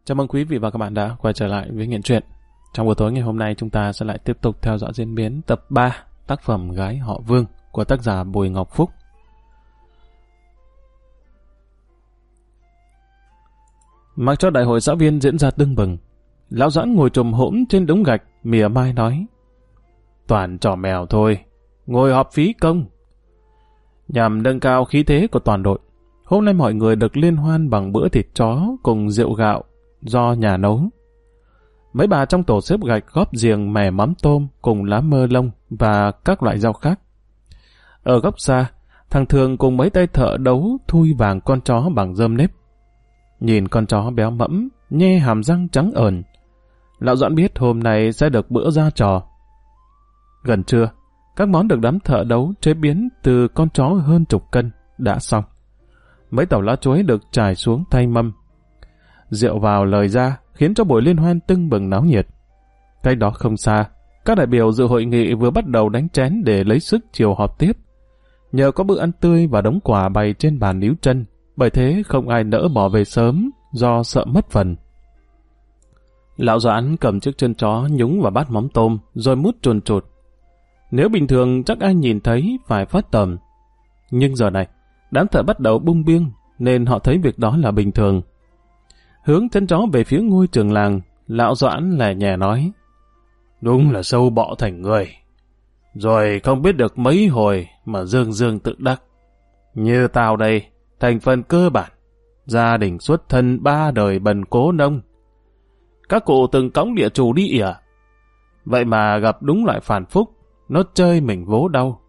Chào mừng quý vị và các bạn đã quay trở lại với Nghiện Truyện. Trong buổi tối ngày hôm nay chúng ta sẽ lại tiếp tục theo dõi diễn biến tập 3 tác phẩm Gái Họ Vương của tác giả Bùi Ngọc Phúc. Mặc cho đại hội xã viên diễn ra tưng bừng, lão Doãn ngồi trồm hổm trên đống gạch mỉa mai nói: toàn trò mèo thôi, ngồi họp phí công. Nhằm nâng cao khí thế của toàn đội, hôm nay mọi người được liên hoan bằng bữa thịt chó cùng rượu gạo do nhà nấu. Mấy bà trong tổ xếp gạch góp giềng mè mắm tôm cùng lá mơ lông và các loại rau khác. Ở góc xa, thằng Thường cùng mấy tay thợ đấu thui vàng con chó bằng rơm nếp. Nhìn con chó béo mẫm, nhe hàm răng trắng ờn, lão Doãn biết hôm nay sẽ được bữa ra trò. Gần trưa, các món được đám thợ đấu chế biến từ con chó hơn chục cân đã xong. Mấy tàu lá chuối được trải xuống thay mâm. Rượu vào lời ra khiến cho buổi liên hoan tưng bừng náo nhiệt. Cách đó không xa, các đại biểu dự hội nghị vừa bắt đầu đánh chén để lấy sức chiều họp tiếp. Nhờ có bữa ăn tươi và đống quà bày trên bàn níu chân, bởi thế không ai nỡ bỏ về sớm do sợ mất phần. Lão Doãn cầm chiếc chân chó nhúng vào bát mắm tôm rồi mút chuồn chụt. Nếu bình thường chắc ai nhìn thấy phải phát tầm. Nhưng giờ này, đám thợ bắt đầu bung biêng nên họ thấy việc đó là bình thường. Hướng chân chó về phía ngôi trường làng, lão Doãn lè nhẹ nói: đúng là sâu bọ thành người. Rồi không biết được mấy hồi mà dương dương tự đắc. Như tao đây, thành phần cơ bản, gia đình xuất thân 3 đời bần cố nông. Các cụ từng cõng địa chủ đi ỉa. Vậy mà gặp đúng loại phản phúc, nó chơi mình vố đau.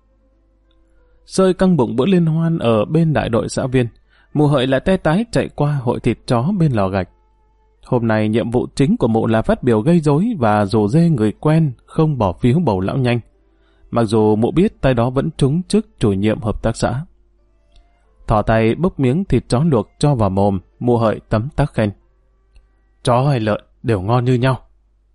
Sơi căng bụng bữa liên hoan ở bên đại đội xã viên, Mụ Hợi lại te tái chạy qua hội thịt chó bên lò gạch. Hôm nay nhiệm vụ chính của mụ là phát biểu gây rối và rủ rê người quen không bỏ phiếu bầu lão Nhanh. Mặc dù mụ biết tay đó vẫn trúng chức chủ nhiệm hợp tác xã. Thỏ tay bốc miếng thịt chó luộc cho vào mồm, Mụ Hợi tấm tắc khen: chó hay lợn đều ngon như nhau.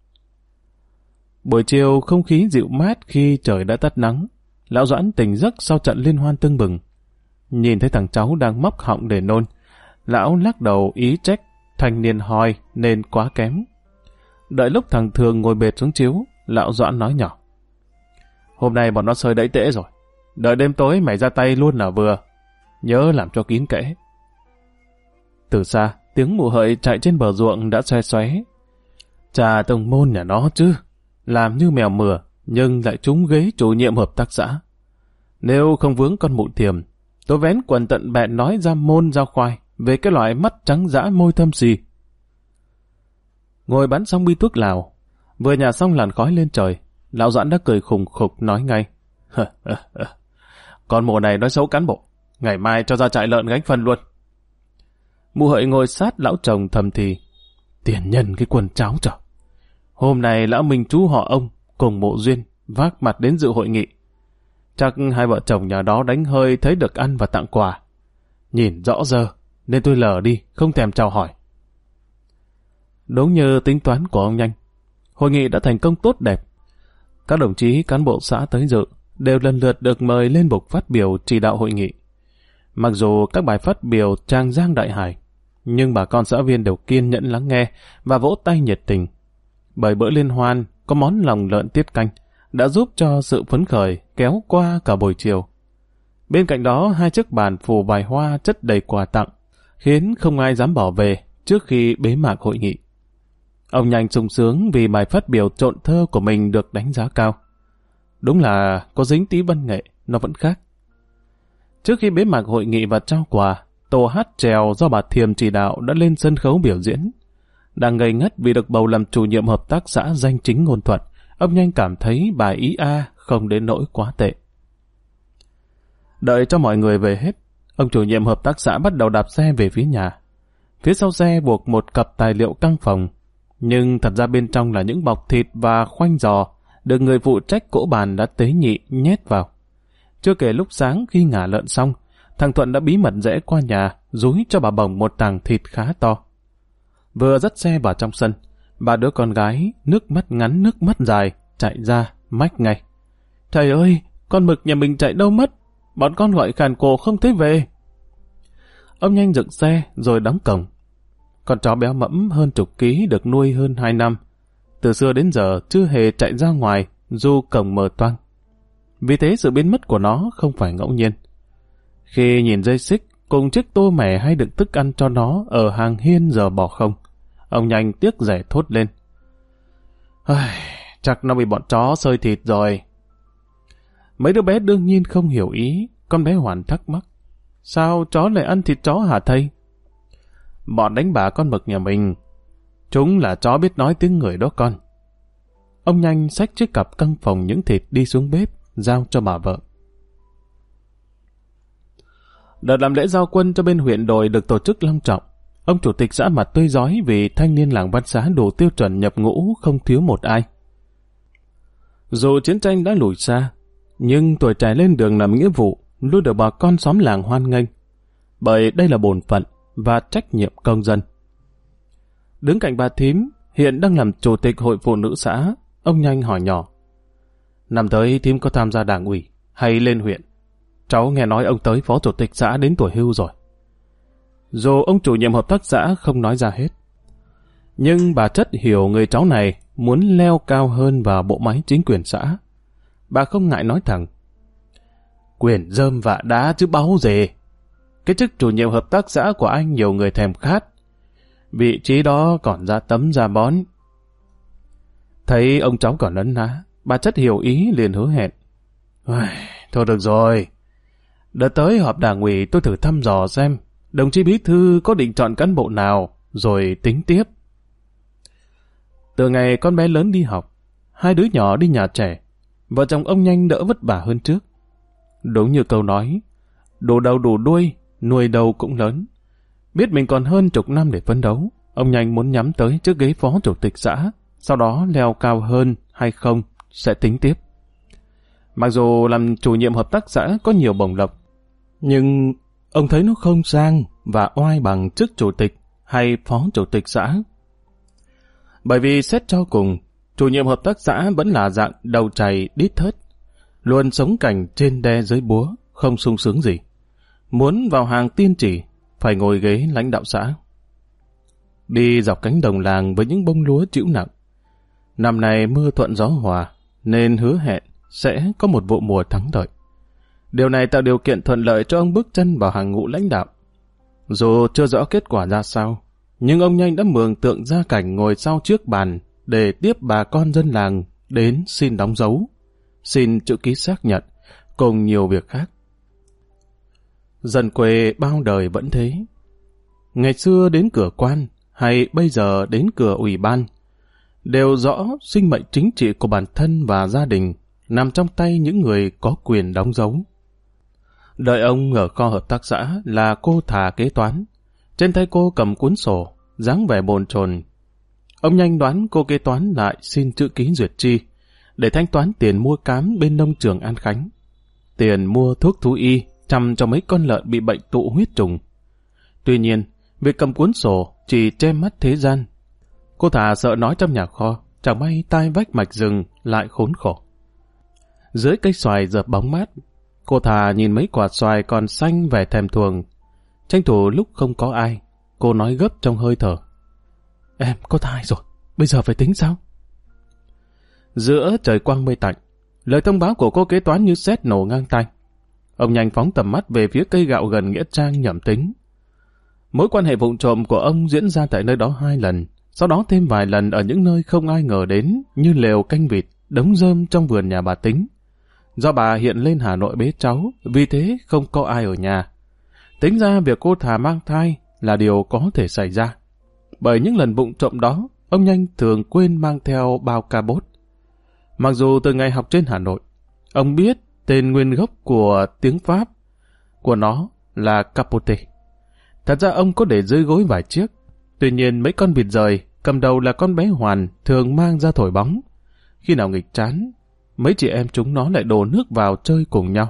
Buổi chiều không khí dịu mát khi trời đã tắt nắng. Lão Doãn tỉnh giấc sau trận liên hoan tưng bừng. Nhìn thấy thằng cháu đang móc họng để nôn, lão lắc đầu ý trách thanh niên hoi nên quá kém. Đợi lúc thằng Thường ngồi bệt xuống chiếu, lão Doãn nói nhỏ: hôm nay bọn nó sơi đẫy tễ rồi, đợi đêm tối mày ra tay luôn là vừa, nhớ làm cho kín kẽ. Từ xa, tiếng Mụ Hợi chạy trên bờ ruộng đã xoe xoé: chà tông môn nhà nó chứ, làm như mèo mửa nhưng lại trúng ghế chủ nhiệm hợp tác xã. Nếu không vướng con mụ Thiềm, tôi vén quần tận bẹn nói ra môn ra khoai về cái loại mắt trắng dã môi thâm xì. Ngồi bắn xong bi thuốc lào, vừa nhả xong làn khói lên trời, lão Doãn đã cười khùng khục nói ngay: con mụ này nói xấu cán bộ, ngày mai cho ra trại lợn gánh phân luôn. Mụ Hợi ngồi sát lão chồng thầm thì: tiền nhân cái quần cháo trở. Hôm nay lão Minh chú họ ông cùng mụ Duyên vác mặt đến dự hội nghị. Chắc hai vợ chồng nhà đó đánh hơi thấy được ăn và tặng quà. Nhìn rõ giờ nên tôi lờ đi, không thèm chào hỏi. Đúng như tính toán của ông Nhanh, hội nghị đã thành công tốt đẹp. Các đồng chí cán bộ xã tới dự đều lần lượt được mời lên bục phát biểu chỉ đạo hội nghị. Mặc dù các bài phát biểu trang giang đại hải, nhưng bà con xã viên đều kiên nhẫn lắng nghe và vỗ tay nhiệt tình. Bởi bữa liên hoan có món lòng lợn tiết canh đã giúp cho sự phấn khởi kéo qua cả buổi chiều. Bên cạnh đó, 2 chiếc bàn phủ vài hoa chất đầy quà tặng, khiến không ai dám bỏ về trước khi bế mạc hội nghị. Ông Nhanh sung sướng vì bài phát biểu trộn thơ của mình được đánh giá cao. Đúng là có dính tí văn nghệ, nó vẫn khác. Trước khi bế mạc hội nghị và trao quà, tổ hát chèo do bà Thiềm chỉ đạo đã lên sân khấu biểu diễn. Đang ngây ngất vì được bầu làm chủ nhiệm hợp tác xã danh chính ngôn thuận, ông Nhanh cảm thấy bài ý A không đến nỗi quá tệ. Đợi cho mọi người về hết, ông chủ nhiệm hợp tác xã bắt đầu đạp xe về phía nhà. Phía sau xe buộc một cặp tài liệu căng phòng, nhưng thật ra bên trong là những bọc thịt và khoanh giò được người phụ trách cỗ bàn đã tế nhị nhét vào. Chưa kể lúc sáng khi ngả lợn xong, thằng Thuận đã bí mật rẽ qua nhà dúi cho bà Bồng một tàng thịt khá to. Vừa dắt xe vào trong sân, ba đứa con gái nước mắt ngắn nước mắt dài chạy ra mách ngay: trời ơi, con Mực nhà mình chạy đâu mất, bọn con gọi khàn cổ không thấy về. Ông Nhanh dựng xe rồi đóng cổng. Con chó béo mẫm hơn chục ký được nuôi hơn 2 năm. Từ xưa đến giờ chưa hề chạy ra ngoài dù cổng mở toang. Vì thế sự biến mất của nó không phải ngẫu nhiên. Khi nhìn dây xích cùng chiếc tô mẻ hay đựng thức ăn cho nó ở hàng hiên giờ bỏ không, ông Nhanh tiếc rẻ thốt lên. Chắc nó bị bọn chó xơi thịt rồi. Mấy đứa bé đương nhiên không hiểu ý. Con bé Hoàn thắc mắc. Sao chó lại ăn thịt chó hả thầy? Bọn đánh bả con mực nhà mình. Chúng là chó biết nói tiếng người đó con. Ông Nhanh xách chiếc cặp căng phòng những thịt đi xuống bếp, giao cho bà vợ. Đợt làm lễ giao quân cho bên huyện đồi được tổ chức long trọng. Ông chủ tịch xã mặt tươi rói vì thanh niên làng Văn Xá đủ tiêu chuẩn nhập ngũ không thiếu một ai. Dù chiến tranh đã lùi xa, nhưng tuổi trẻ lên đường làm nghĩa vụ luôn được bà con xóm làng hoan nghênh, bởi đây là bổn phận và trách nhiệm công dân. Đứng cạnh bà thím, hiện đang làm chủ tịch hội phụ nữ xã, ông Nhanh hỏi nhỏ. Năm tới thím có tham gia đảng ủy hay lên huyện? Cháu nghe nói ông tới phó chủ tịch xã đến tuổi hưu rồi. Dù ông chủ nhiệm hợp tác xã không nói ra hết, nhưng bà chất hiểu người cháu này muốn leo cao hơn vào bộ máy chính quyền xã. Bà không ngại nói thẳng. Quyền rơm vạ đá chứ báu gì. Cái chức chủ nhiệm hợp tác xã của anh nhiều người thèm khát. Vị trí đó còn ra tấm ra bón. Thấy ông cháu còn ấn ná, bà chất hiểu ý liền hứa hẹn. Thôi được rồi. Đợt tới họp đảng ủy tôi thử thăm dò xem đồng chí bí thư có định chọn cán bộ nào rồi tính tiếp. Từ ngày con bé lớn đi học, hai đứa nhỏ đi nhà trẻ, vợ chồng ông Nhanh đỡ vất vả hơn trước. Đúng như câu nói, đủ đầu đủ đuôi, nuôi đầu cũng lớn. Biết mình còn hơn chục năm để phấn đấu, ông Nhanh muốn nhắm tới chiếc ghế phó chủ tịch xã, sau đó leo cao hơn hay không sẽ tính tiếp. Mặc dù làm chủ nhiệm hợp tác xã có nhiều bổng lộc, nhưng ông thấy nó không sang và oai bằng chức chủ tịch hay phó chủ tịch xã. Bởi vì xét cho cùng, chủ nhiệm hợp tác xã vẫn là dạng đầu chày đít thớt, luôn sống cảnh trên đe dưới búa, không sung sướng gì. Muốn vào hàng tiên chỉ, phải ngồi ghế lãnh đạo xã. Đi dọc cánh đồng làng với những bông lúa trĩu nặng. Năm nay mưa thuận gió hòa, nên hứa hẹn sẽ có một vụ mùa thắng lợi. Điều này tạo điều kiện thuận lợi cho ông bước chân vào hàng ngũ lãnh đạo. Dù chưa rõ kết quả ra sao, nhưng ông Nhanh đã mường tượng ra cảnh ngồi sau trước bàn để tiếp bà con dân làng đến xin đóng dấu, xin chữ ký xác nhận, cùng nhiều việc khác. Dân quê bao đời vẫn thế. Ngày xưa đến cửa quan, hay bây giờ đến cửa ủy ban, đều rõ sinh mệnh chính trị của bản thân và gia đình nằm trong tay những người có quyền đóng dấu. Đợi ông ở kho hợp tác xã là cô Thà kế toán. Trên tay cô cầm cuốn sổ, dáng vẻ bồn chồn. Ông Nhanh đoán cô kế toán lại xin chữ ký duyệt chi để thanh toán tiền mua cám bên nông trường An Khánh, tiền mua thuốc thú y chăm cho mấy con lợn bị bệnh tụ huyết trùng. Tuy nhiên, việc cầm cuốn sổ chỉ che mắt thế gian. Cô Thà sợ nói trong nhà kho, chẳng may tai vách mạch rừng lại khốn khổ. Dưới cây xoài dợp bóng mát, cô Thà nhìn mấy quả xoài còn xanh vẻ thèm thuồng. Tranh thủ lúc không có ai, cô nói gấp trong hơi thở. Em có thai rồi, bây giờ phải tính sao? Giữa trời quang mây tạnh, lời thông báo của cô kế toán như sét nổ ngang tai. Ông Nhanh phóng tầm mắt về phía cây gạo gần nghĩa trang nhẩm tính. Mối quan hệ vụng trộm của ông diễn ra tại nơi đó 2 lần, sau đó thêm vài lần ở những nơi không ai ngờ đến như lều canh vịt, đống rơm trong vườn nhà bà Tính. Do bà hiện lên Hà Nội bế cháu, vì thế không có ai ở nhà. Tính ra việc cô Thà mang thai là điều có thể xảy ra. Bởi những lần vụng trộm đó, ông Nhanh thường quên mang theo bao ca bốt. Mặc dù từ ngày học trên Hà Nội, ông biết tên nguyên gốc của tiếng Pháp của nó là capote. Thật ra ông có để dưới gối vài chiếc. Tuy nhiên mấy con vịt rời, cầm đầu là con bé Hoàn thường mang ra thổi bóng. Khi nào nghịch chán, mấy chị em chúng nó lại đổ nước vào chơi cùng nhau.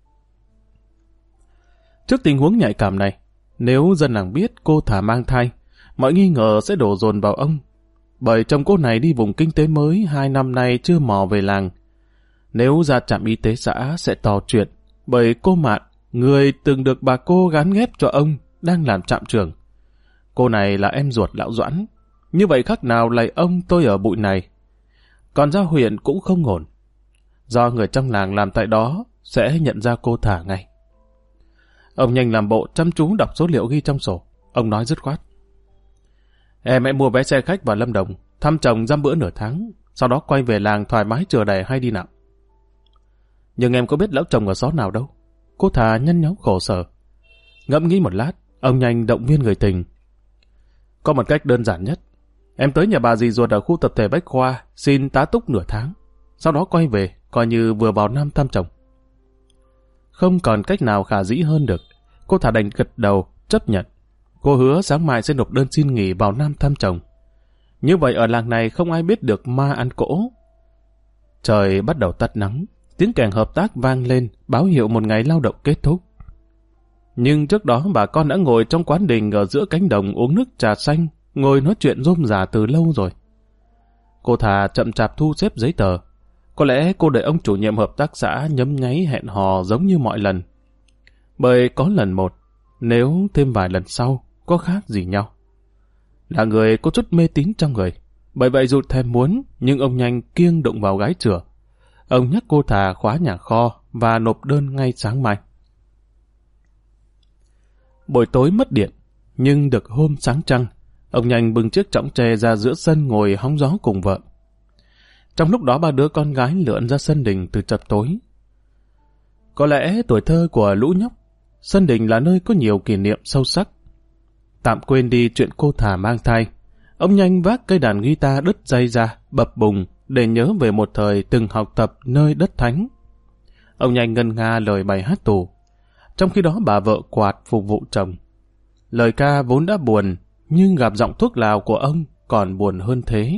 Trước tình huống nhạy cảm này, nếu dân làng biết cô Thà mang thai, mọi nghi ngờ sẽ đổ dồn vào ông. Bởi chồng cô này đi vùng kinh tế mới 2 năm nay chưa mò về làng. Nếu ra trạm y tế xã sẽ tò chuyện, bởi cô Mạn, người từng được bà cô gán ghép cho ông, đang làm trạm trưởng. Cô này là em ruột lão Doãn. Như vậy khác nào lại ông tôi ở bụi này. Còn ra huyện cũng không ổn. Do người trong làng làm tại đó sẽ nhận ra cô thả ngay. Ông nhanh làm bộ chăm chú đọc số liệu ghi trong sổ. Ông nói dứt khoát. Em hãy mua vé xe khách vào Lâm Đồng, thăm chồng dăm bữa nửa tháng, sau đó quay về làng thoải mái chừa đẻ hay đi nào. Nhưng em có biết lão chồng ở xó nào đâu. Cô thà nhăn nhó khổ sở. Ngẫm nghĩ một lát, ông nhanh động viên người tình. Có một cách đơn giản nhất. Em tới nhà bà dì ruột ở khu tập thể Bách Khoa, xin tá túc nửa tháng, sau đó quay về, coi như vừa vào Nam thăm chồng. Không còn cách nào khả dĩ hơn được. Cô thà đành gật đầu, chấp nhận. Cô hứa sáng mai sẽ nộp đơn xin nghỉ vào Nam thăm chồng. Như vậy ở làng này không ai biết được ma ăn cỗ. Trời bắt đầu tắt nắng, tiếng kèn hợp tác vang lên, báo hiệu một ngày lao động kết thúc. Nhưng trước đó bà con đã ngồi trong quán đình ở giữa cánh đồng uống nước trà xanh, ngồi nói chuyện rôm rả từ lâu rồi. Cô thà chậm chạp thu xếp giấy tờ. Có lẽ cô đợi ông chủ nhiệm hợp tác xã nhấm nháy hẹn hò giống như mọi lần. Bởi có lần một, nếu thêm vài lần sau, có khác gì nhau. Là người có chút mê tín trong người, bởi vậy dù thèm muốn, nhưng ông nhanh kiêng đụng vào gái chửa. Ông nhắc cô thà khóa nhà kho và nộp đơn ngay sáng mai. Buổi tối mất điện, nhưng được hôm sáng trăng, ông nhanh bưng chiếc chõng tre ra giữa sân ngồi hóng gió cùng vợ. Trong lúc đó ba đứa con gái lượn ra sân đình từ chập tối. Có lẽ tuổi thơ của lũ nhóc, sân đình là nơi có nhiều kỷ niệm sâu sắc. Tạm quên đi chuyện cô thà mang thai, ông nhanh vác cây đàn guitar đứt dây ra, bập bùng để nhớ về một thời từng học tập nơi đất thánh. Ông nhanh ngân nga lời bài hát tù, trong khi đó bà vợ quạt phục vụ chồng. Lời ca vốn đã buồn, nhưng gặp giọng thuốc lào của ông còn buồn hơn thế.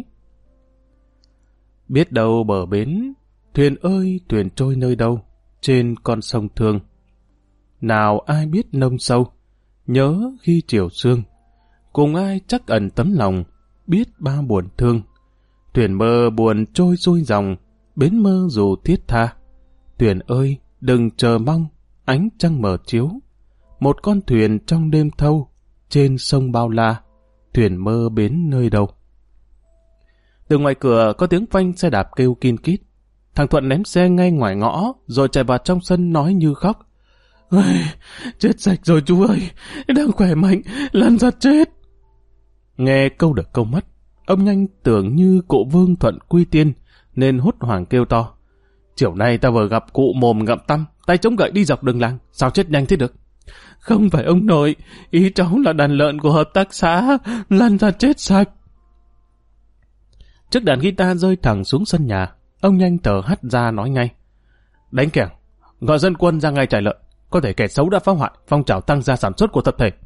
Biết đâu bờ bến, thuyền ơi thuyền trôi nơi đâu, trên con sông Thương. Nào ai biết nông sâu, nhớ khi chiều sương, cùng ai chắc ẩn tấm lòng, biết bao buồn thương. Thuyền mơ buồn trôi xuôi dòng, bến mơ dù thiết tha. Thuyền ơi, đừng chờ mong, ánh trăng mờ chiếu. Một con thuyền trong đêm thâu, trên sông bao la, thuyền mơ bến nơi đâu. Từ ngoài cửa có tiếng phanh xe đạp kêu kin kít. Thằng Thuận ném xe ngay ngoài ngõ, rồi chạy vào trong sân nói như khóc. Ôi, chết sạch rồi chú ơi, đang khỏe mạnh, lăn ra chết. Nghe câu được câu mất, ông nhanh tưởng như cụ Vương Thuận quy tiên, nên hốt hoảng kêu to. Chiều nay ta vừa gặp cụ mồm ngậm tăm, tay chống gậy đi dọc đường làng, sao chết nhanh thế được? Không phải ông nội, ý cháu là đàn lợn của hợp tác xã, lăn ra chết sạch. Chiếc đàn guitar rơi thẳng xuống sân nhà, ông nhanh thở hắt ra nói ngay. Đánh kẻng, gọi dân quân ra ngay trại lợn, có thể kẻ xấu đã phá hoại phong trào tăng gia sản xuất của tập thể.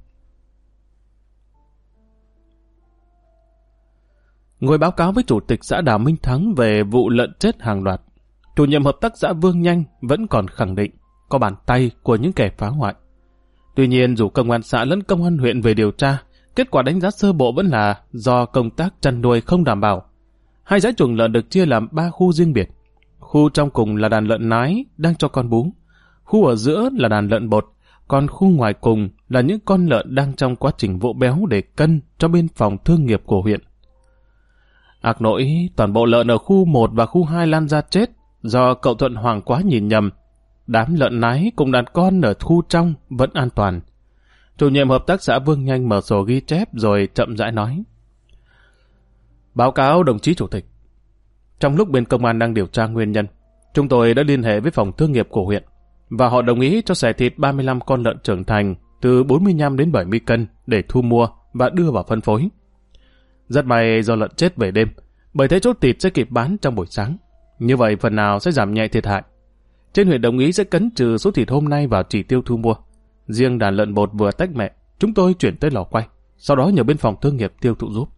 Ngồi báo cáo với chủ tịch xã Đào Minh Thắng về vụ lợn chết hàng loạt, chủ nhiệm hợp tác xã Vương Nhanh vẫn còn khẳng định có bàn tay của những kẻ phá hoại. Tuy nhiên dù công an xã lẫn công an huyện về điều tra, kết quả đánh giá sơ bộ vẫn là do công tác chăn nuôi không đảm bảo. Hai dãy chuồng lợn được chia làm 3 khu riêng biệt. Khu trong cùng là đàn lợn nái đang cho con bú. Khu ở giữa là đàn lợn bột, còn khu ngoài cùng là những con lợn đang trong quá trình vỗ béo để cân cho bên phòng thương nghiệp của huyện. Ác nỗi, toàn bộ lợn ở khu 1 và khu 2 lan ra chết do cậu Thuận hoảng quá nhìn nhầm. Đám lợn nái cùng đàn con ở khu trong vẫn an toàn. Chủ nhiệm hợp tác xã Vương Nhanh mở sổ ghi chép rồi chậm rãi nói. Báo cáo đồng chí chủ tịch. Trong lúc bên công an đang điều tra nguyên nhân, chúng tôi đã liên hệ với phòng thương nghiệp của huyện và họ đồng ý cho xẻ thịt 35 con lợn trưởng thành từ 45 đến 70 cân để thu mua và đưa vào phân phối. Rất may do lợn chết về đêm, bởi thế chốt thịt sẽ kịp bán trong buổi sáng. Như vậy phần nào sẽ giảm nhẹ thiệt hại. Trên huyện đồng ý sẽ cấn trừ số thịt hôm nay vào chỉ tiêu thu mua. Riêng đàn lợn bột vừa tách mẹ, chúng tôi chuyển tới lò quay, sau đó nhờ bên phòng thương nghiệp tiêu thụ giúp.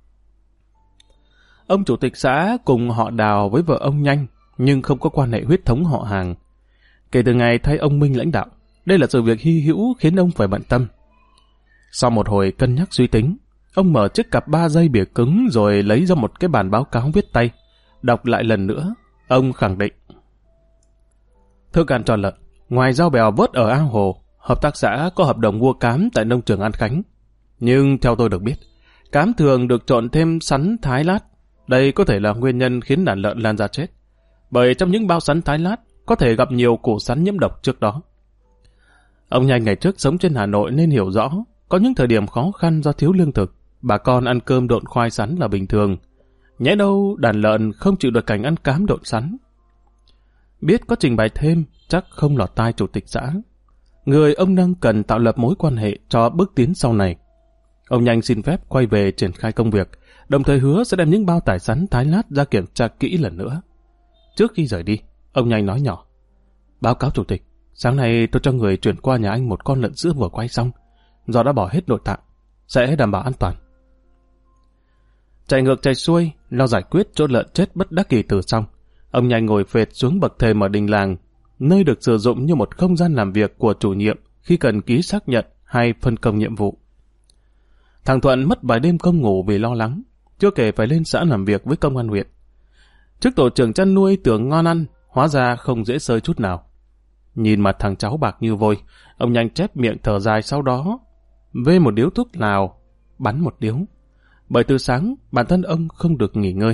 Ông chủ tịch xã cùng họ Đào với vợ ông Nhanh, nhưng không có quan hệ huyết thống họ hàng. Kể từ ngày thay ông Minh lãnh đạo, đây là sự việc hy hữu khiến ông phải bận tâm. Sau một hồi cân nhắc suy tính, ông mở chiếc cặp 3 dây bìa cứng rồi lấy ra một cái bản báo cáo viết tay. Đọc lại lần nữa, ông khẳng định. Thức ăn cho lợn, ngoài rau bèo vớt ở ao hồ, hợp tác xã có hợp đồng mua cám tại nông trường An Khánh. Nhưng theo tôi được biết, cám thường được trộn thêm sắn thái lát. Đây có thể là nguyên nhân khiến đàn lợn lan ra chết. Bởi trong những bao sắn thái lát có thể gặp nhiều củ sắn nhiễm độc trước đó. Ông Nhanh ngày trước sống trên Hà Nội nên hiểu rõ, có những thời điểm khó khăn do thiếu lương thực, bà con ăn cơm độn khoai sắn là bình thường. Nhẽ đâu đàn lợn không chịu được cảnh ăn cám độn sắn. Biết có trình bày thêm, chắc không lọt tai chủ tịch xã. Người ông Năng cần tạo lập mối quan hệ cho bước tiến sau này. Ông Nhanh xin phép quay về triển khai công việc, đồng thời hứa sẽ đem những bao tải sắn thái lát ra kiểm tra kỹ lần nữa. Trước khi rời đi, ông Nhanh nói nhỏ: báo cáo chủ tịch, sáng nay tôi cho người chuyển qua nhà anh một con lợn sữa vừa quay xong, do đã bỏ hết nội tạng, sẽ đảm bảo an toàn. Chạy ngược chạy xuôi, lo giải quyết chỗ lợn chết bất đắc kỳ tử xong, ông Nhanh ngồi phệt xuống bậc thềm ở đình làng, nơi được sử dụng như một không gian làm việc của chủ nhiệm khi cần ký xác nhận hay phân công nhiệm vụ. Thằng Thuận mất vài đêm không ngủ vì lo lắng, chưa kể phải lên xã làm việc với công an huyện. Trước tổ trưởng chăn nuôi tưởng ngon ăn, hóa ra không dễ sơi chút nào. Nhìn mặt thằng cháu bạc như vôi, ông Nhanh chép miệng thở dài, sau đó vê một điếu thuốc lào, bắn một điếu. Bởi từ sáng, bản thân ông không được nghỉ ngơi.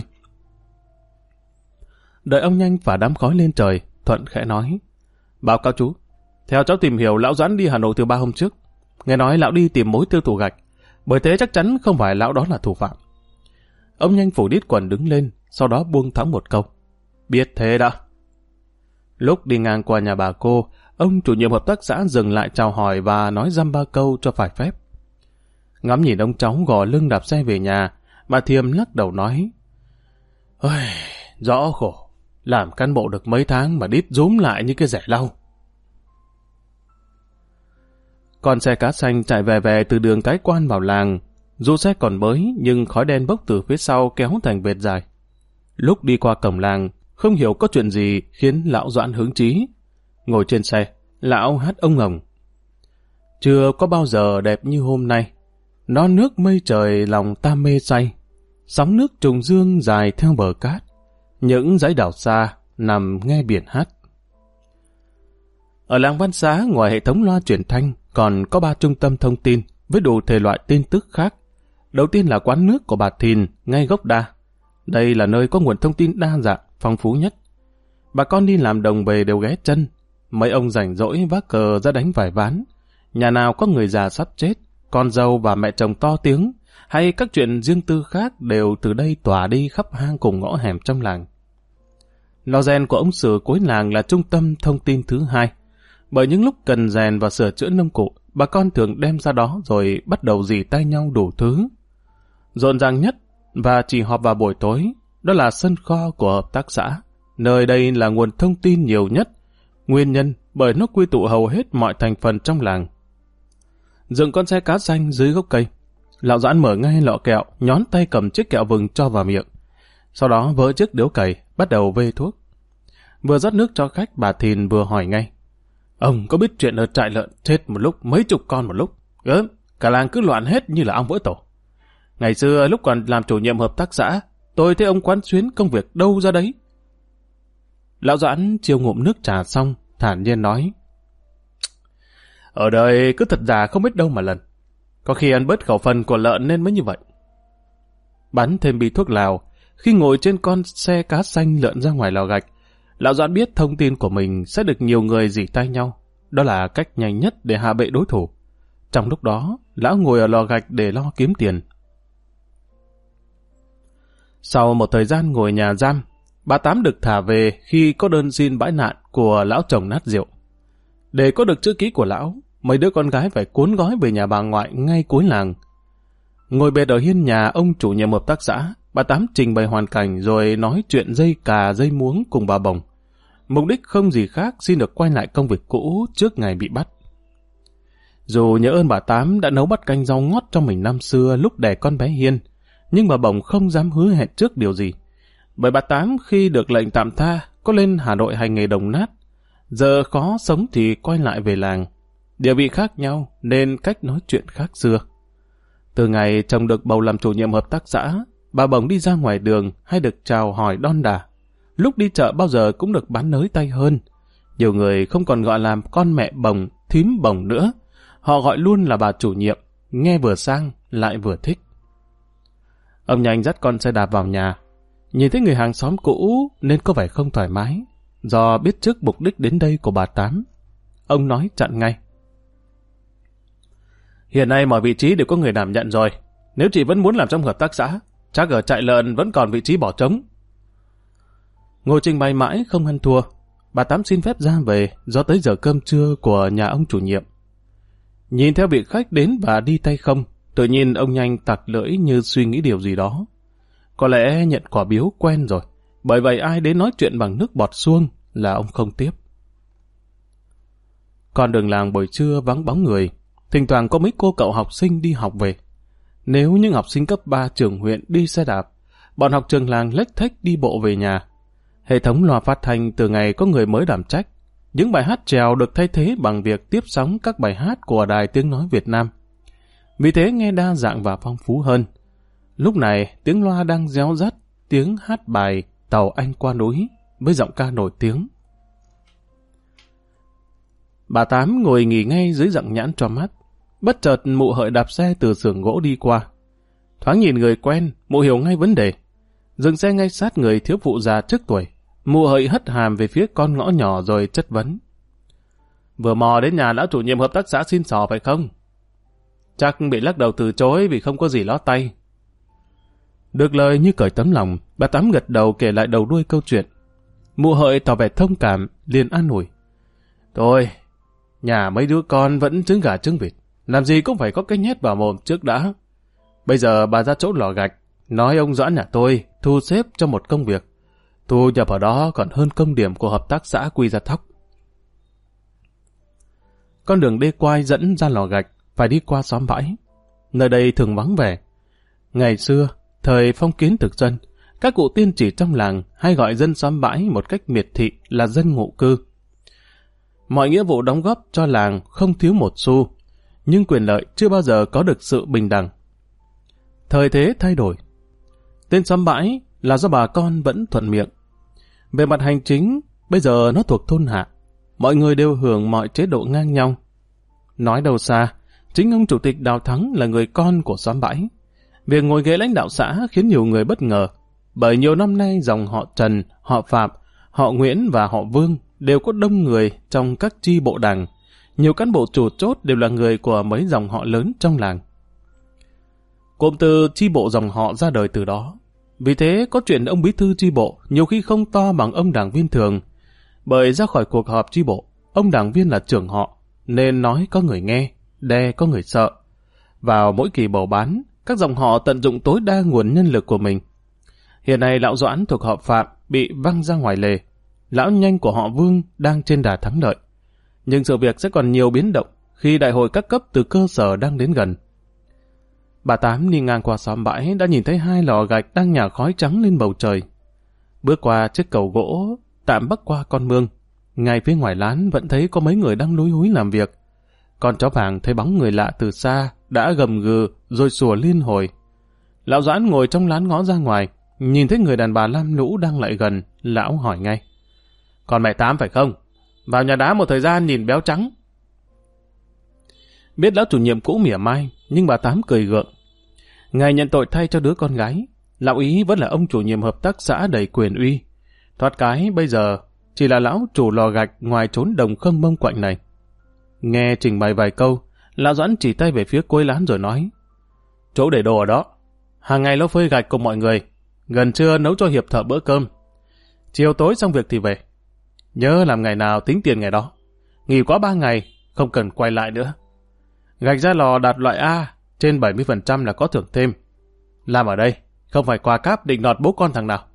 Đợi ông Nhanh phả đám khói lên trời, Thuận khẽ nói: báo cáo chú, theo cháu tìm hiểu, lão Doãn đi Hà Nội từ 3 hôm trước. Nghe nói lão đi tìm mối tiêu thụ gạch, bởi thế chắc chắn không phải lão đó là thủ phạm. Ông Nhanh phủ đít quần đứng lên, sau đó buông thõng một câu: biết thế đã. Lúc đi ngang qua nhà bà cô, ông chủ nhiệm hợp tác xã dừng lại chào hỏi và nói dăm ba câu cho phải phép. Ngắm nhìn ông cháu gò lưng đạp xe về nhà, bà Thiêm lắc đầu nói: ôi, rõ khổ, làm cán bộ được mấy tháng mà đít rúm lại như cái rẻ lau. Con xe cá xanh chạy về từ đường Cái Quan vào làng. Dù xe còn mới nhưng khói đen bốc từ phía sau kéo thành vệt dài. Lúc đi qua cổng làng, không hiểu có chuyện gì khiến lão Doãn hứng chí. Ngồi trên xe, lão hát ông ngồng: chưa có bao giờ đẹp như hôm nay, non nước mây trời lòng ta mê say, sóng nước trùng dương dài theo bờ cát, những dãy đảo xa nằm nghe biển hát. Ở làng Văn Xá, ngoài hệ thống loa truyền thanh, còn có 3 trung tâm thông tin với đủ thể loại tin tức khác. Đầu tiên là quán nước của bà Thìn ngay gốc đa. Đây là nơi có nguồn thông tin đa dạng, phong phú nhất. Bà con đi làm đồng về đều ghé chân. Mấy ông rảnh rỗi vác cờ ra đánh vài ván. Nhà nào có người già sắp chết, con dâu và mẹ chồng to tiếng, hay các chuyện riêng tư khác đều từ đây tỏa đi khắp hang cùng ngõ hẻm trong làng. Lò rèn của ông Sử cuối làng là trung tâm thông tin thứ hai. Bởi những lúc cần rèn và sửa chữa nông cụ, bà con thường đem ra đó rồi bắt đầu rỉ tay nhau đủ thứ. Rộn ràng nhất và chỉ họp vào buổi tối, đó là sân kho của hợp tác xã. Nơi đây là nguồn thông tin nhiều nhất, nguyên nhân bởi nó quy tụ hầu hết mọi thành phần trong làng. Dựng con xe cá xanh dưới gốc cây, lão Doãn mở ngay lọ kẹo, nhón tay cầm chiếc kẹo vừng cho vào miệng. Sau đó vỡ chiếc điếu cày, bắt đầu vê thuốc. Vừa rót nước cho khách, bà Thìn vừa hỏi ngay: ông có biết chuyện ở trại lợn chết một lúc mấy chục con một lúc? Gớm, cả làng cứ loạn hết như là ong vỡ tổ. Ngày xưa lúc còn làm chủ nhiệm hợp tác xã, tôi thấy ông quán xuyến công việc đâu ra đấy. Lão Doãn chiêu ngụm nước trà xong, thản nhiên nói: ở đời cứ thật già không biết đâu mà lần. Có khi ăn bớt khẩu phần của lợn nên mới như vậy. Bắn thêm bi thuốc lào, khi ngồi trên con xe cá xanh lượn ra ngoài lò gạch, lão Doãn biết thông tin của mình sẽ được nhiều người rỉ tai nhau. Đó là cách nhanh nhất để hạ bệ đối thủ. Trong lúc đó, lão ngồi ở lò gạch để lo kiếm tiền. Sau một thời gian ngồi nhà giam, bà Tám được thả về khi có đơn xin bãi nạn của lão chồng nát rượu. Để có được chữ ký của lão, mấy đứa con gái phải cuốn gói về nhà bà ngoại ngay cuối làng. Ngồi bệt ở hiên nhà ông chủ nhiệm hợp tác xã, bà Tám trình bày hoàn cảnh rồi nói chuyện dây cà dây muống cùng bà Bồng. Mục đích không gì khác xin được quay lại công việc cũ trước ngày bị bắt. Dù nhớ ơn bà Tám đã nấu bát canh rau ngót cho mình năm xưa lúc đẻ con bé Hiên, nhưng bà Bồng không dám hứa hẹn trước điều gì. Bởi bà Tám khi được lệnh tạm tha có lên Hà Nội hành nghề đồng nát. Giờ khó sống thì quay lại về làng. Địa vị khác nhau nên cách nói chuyện khác xưa. Từ ngày chồng được bầu làm chủ nhiệm hợp tác xã, bà Bồng đi ra ngoài đường hay được chào hỏi đon đả. Lúc đi chợ bao giờ cũng được bán nới tay hơn. Nhiều người không còn gọi là con mẹ Bồng, thím Bồng nữa. Họ gọi luôn là bà chủ nhiệm, nghe vừa sang lại vừa thích. Ông nhanh dắt con xe đạp vào nhà, nhìn thấy người hàng xóm cũ nên có vẻ không thoải mái, do biết trước mục đích đến đây của bà Tám. Ông nói chặn ngay. Hiện nay mọi vị trí đều có người đảm nhận rồi. Nếu chị vẫn muốn làm trong hợp tác xã, chắc ở trại lợn vẫn còn vị trí bỏ trống. Ngồi trình bày mãi không ăn thua, bà Tám xin phép ra về do tới giờ cơm trưa của nhà ông chủ nhiệm. Nhìn theo vị khách đến và đi tay không, tự nhiên ông nhanh tặc lưỡi như suy nghĩ điều gì đó. Có lẽ nhận quả biếu quen rồi, bởi vậy ai đến nói chuyện bằng nước bọt suông là ông không tiếp. Con đường làng buổi trưa vắng bóng người, thỉnh thoảng có mấy cô cậu học sinh đi học về. Nếu những học sinh cấp 3 trường huyện đi xe đạp, bọn học trường làng lếch thếch đi bộ về nhà. Hệ thống loa phát thanh từ ngày có người mới đảm trách, những bài hát chèo được thay thế bằng việc tiếp sóng các bài hát của Đài Tiếng Nói Việt Nam. Vì thế nghe đa dạng và phong phú hơn. Lúc này tiếng loa đang réo rắt tiếng hát bài Tàu Anh Qua Núi với giọng ca nổi tiếng. Bà Tám ngồi nghỉ ngay dưới rặng nhãn cho mắt. Bất chợt mụ Hợi đạp xe từ xưởng gỗ đi qua. Thoáng nhìn người quen, mụ hiểu ngay vấn đề. Dừng xe ngay sát người thiếu phụ già trước tuổi. Mụ Hợi hất hàm về phía con ngõ nhỏ rồi chất vấn. Vừa mò đến nhà lão chủ nhiệm hợp tác xã xin xỏ phải không? Chắc bị lắc đầu từ chối vì không có gì lót tay. Được lời như cởi tấm lòng, bà Tám gật đầu kể lại đầu đuôi câu chuyện. Mụ Hợi tỏ vẻ thông cảm, liền an ủi. Thôi, nhà mấy đứa con vẫn trứng gà trứng vịt, làm gì cũng phải có cái nhét vào mồm trước đã. Bây giờ bà ra chỗ lò gạch, nói ông Doãn nhà tôi thu xếp cho một công việc. Thu nhập ở đó còn hơn công điểm của hợp tác xã Quy Gia Thóc. Con đường đê quai dẫn ra lò gạch phải đi qua xóm bãi. Nơi đây thường vắng vẻ. Ngày xưa, thời phong kiến thực dân, các cụ tiên chỉ trong làng hay gọi dân xóm bãi một cách miệt thị là dân ngụ cư. Mọi nghĩa vụ đóng góp cho làng không thiếu một xu, nhưng quyền lợi chưa bao giờ có được sự bình đẳng. Thời thế thay đổi. Tên xóm bãi là do bà con vẫn thuận miệng. Về mặt hành chính, bây giờ nó thuộc thôn hạ. Mọi người đều hưởng mọi chế độ ngang nhau. Nói đâu xa, chính ông chủ tịch Đào Thắng là người con của xóm bãi. Việc ngồi ghế lãnh đạo xã khiến nhiều người bất ngờ, bởi nhiều năm nay dòng họ Trần, họ Phạm, họ Nguyễn và họ Vương đều có đông người trong các chi bộ đảng. Nhiều cán bộ chủ chốt đều là người của mấy dòng họ lớn trong làng. Cụm từ chi bộ dòng họ ra đời từ đó. Vì thế có chuyện ông bí thư chi bộ nhiều khi không to bằng ông đảng viên thường. Bởi ra khỏi cuộc họp chi bộ, ông đảng viên là trưởng họ, nên nói có người nghe, đe có người sợ. Vào mỗi kỳ bầu bán, các dòng họ tận dụng tối đa nguồn nhân lực của mình. Hiện nay lão Doãn thuộc họ Phạm bị văng ra ngoài lề. Lão Nhanh của họ Vương đang trên đà thắng lợi. Nhưng sự việc sẽ còn nhiều biến động khi đại hội các cấp từ cơ sở đang đến gần. Bà Tám đi ngang qua xóm bãi đã nhìn thấy hai lò gạch đang nhả khói trắng lên bầu trời. Bước qua chiếc cầu gỗ tạm bắc qua con mương, ngay phía ngoài lán vẫn thấy có mấy người đang lúi húi làm việc. Con chó vàng thấy bóng người lạ từ xa đã gầm gừ rồi sủa liên hồi. Lão Doãn ngồi trong lán ngó ra ngoài, nhìn thấy người đàn bà lam lũ đang lại gần, lão hỏi ngay. Còn mẹ Tám phải không? Vào nhà đá một thời gian nhìn béo trắng. Biết lão chủ nhiệm cũ mỉa mai, nhưng bà Tám cười gượng. Ngài nhận tội thay cho đứa con gái. Lão ý vẫn là ông chủ nhiệm hợp tác xã đầy quyền uy. Thoát cái bây giờ chỉ là lão chủ lò gạch ngoài trốn đồng không mông quạnh này. Nghe trình bày vài câu, lão Doãn chỉ tay về phía cuối lán rồi nói. Chỗ để đồ ở đó. Hàng ngày lão phơi gạch cùng mọi người. Gần trưa nấu cho hiệp thợ bữa cơm. Chiều tối xong việc thì về. Nhớ làm ngày nào tính tiền ngày đó. Nghỉ quá 3 ngày, không cần quay lại nữa. Gạch ra lò đạt loại A, trên 70% là có thưởng thêm. Làm ở đây, không phải quà cáp định nọt bố con thằng nào.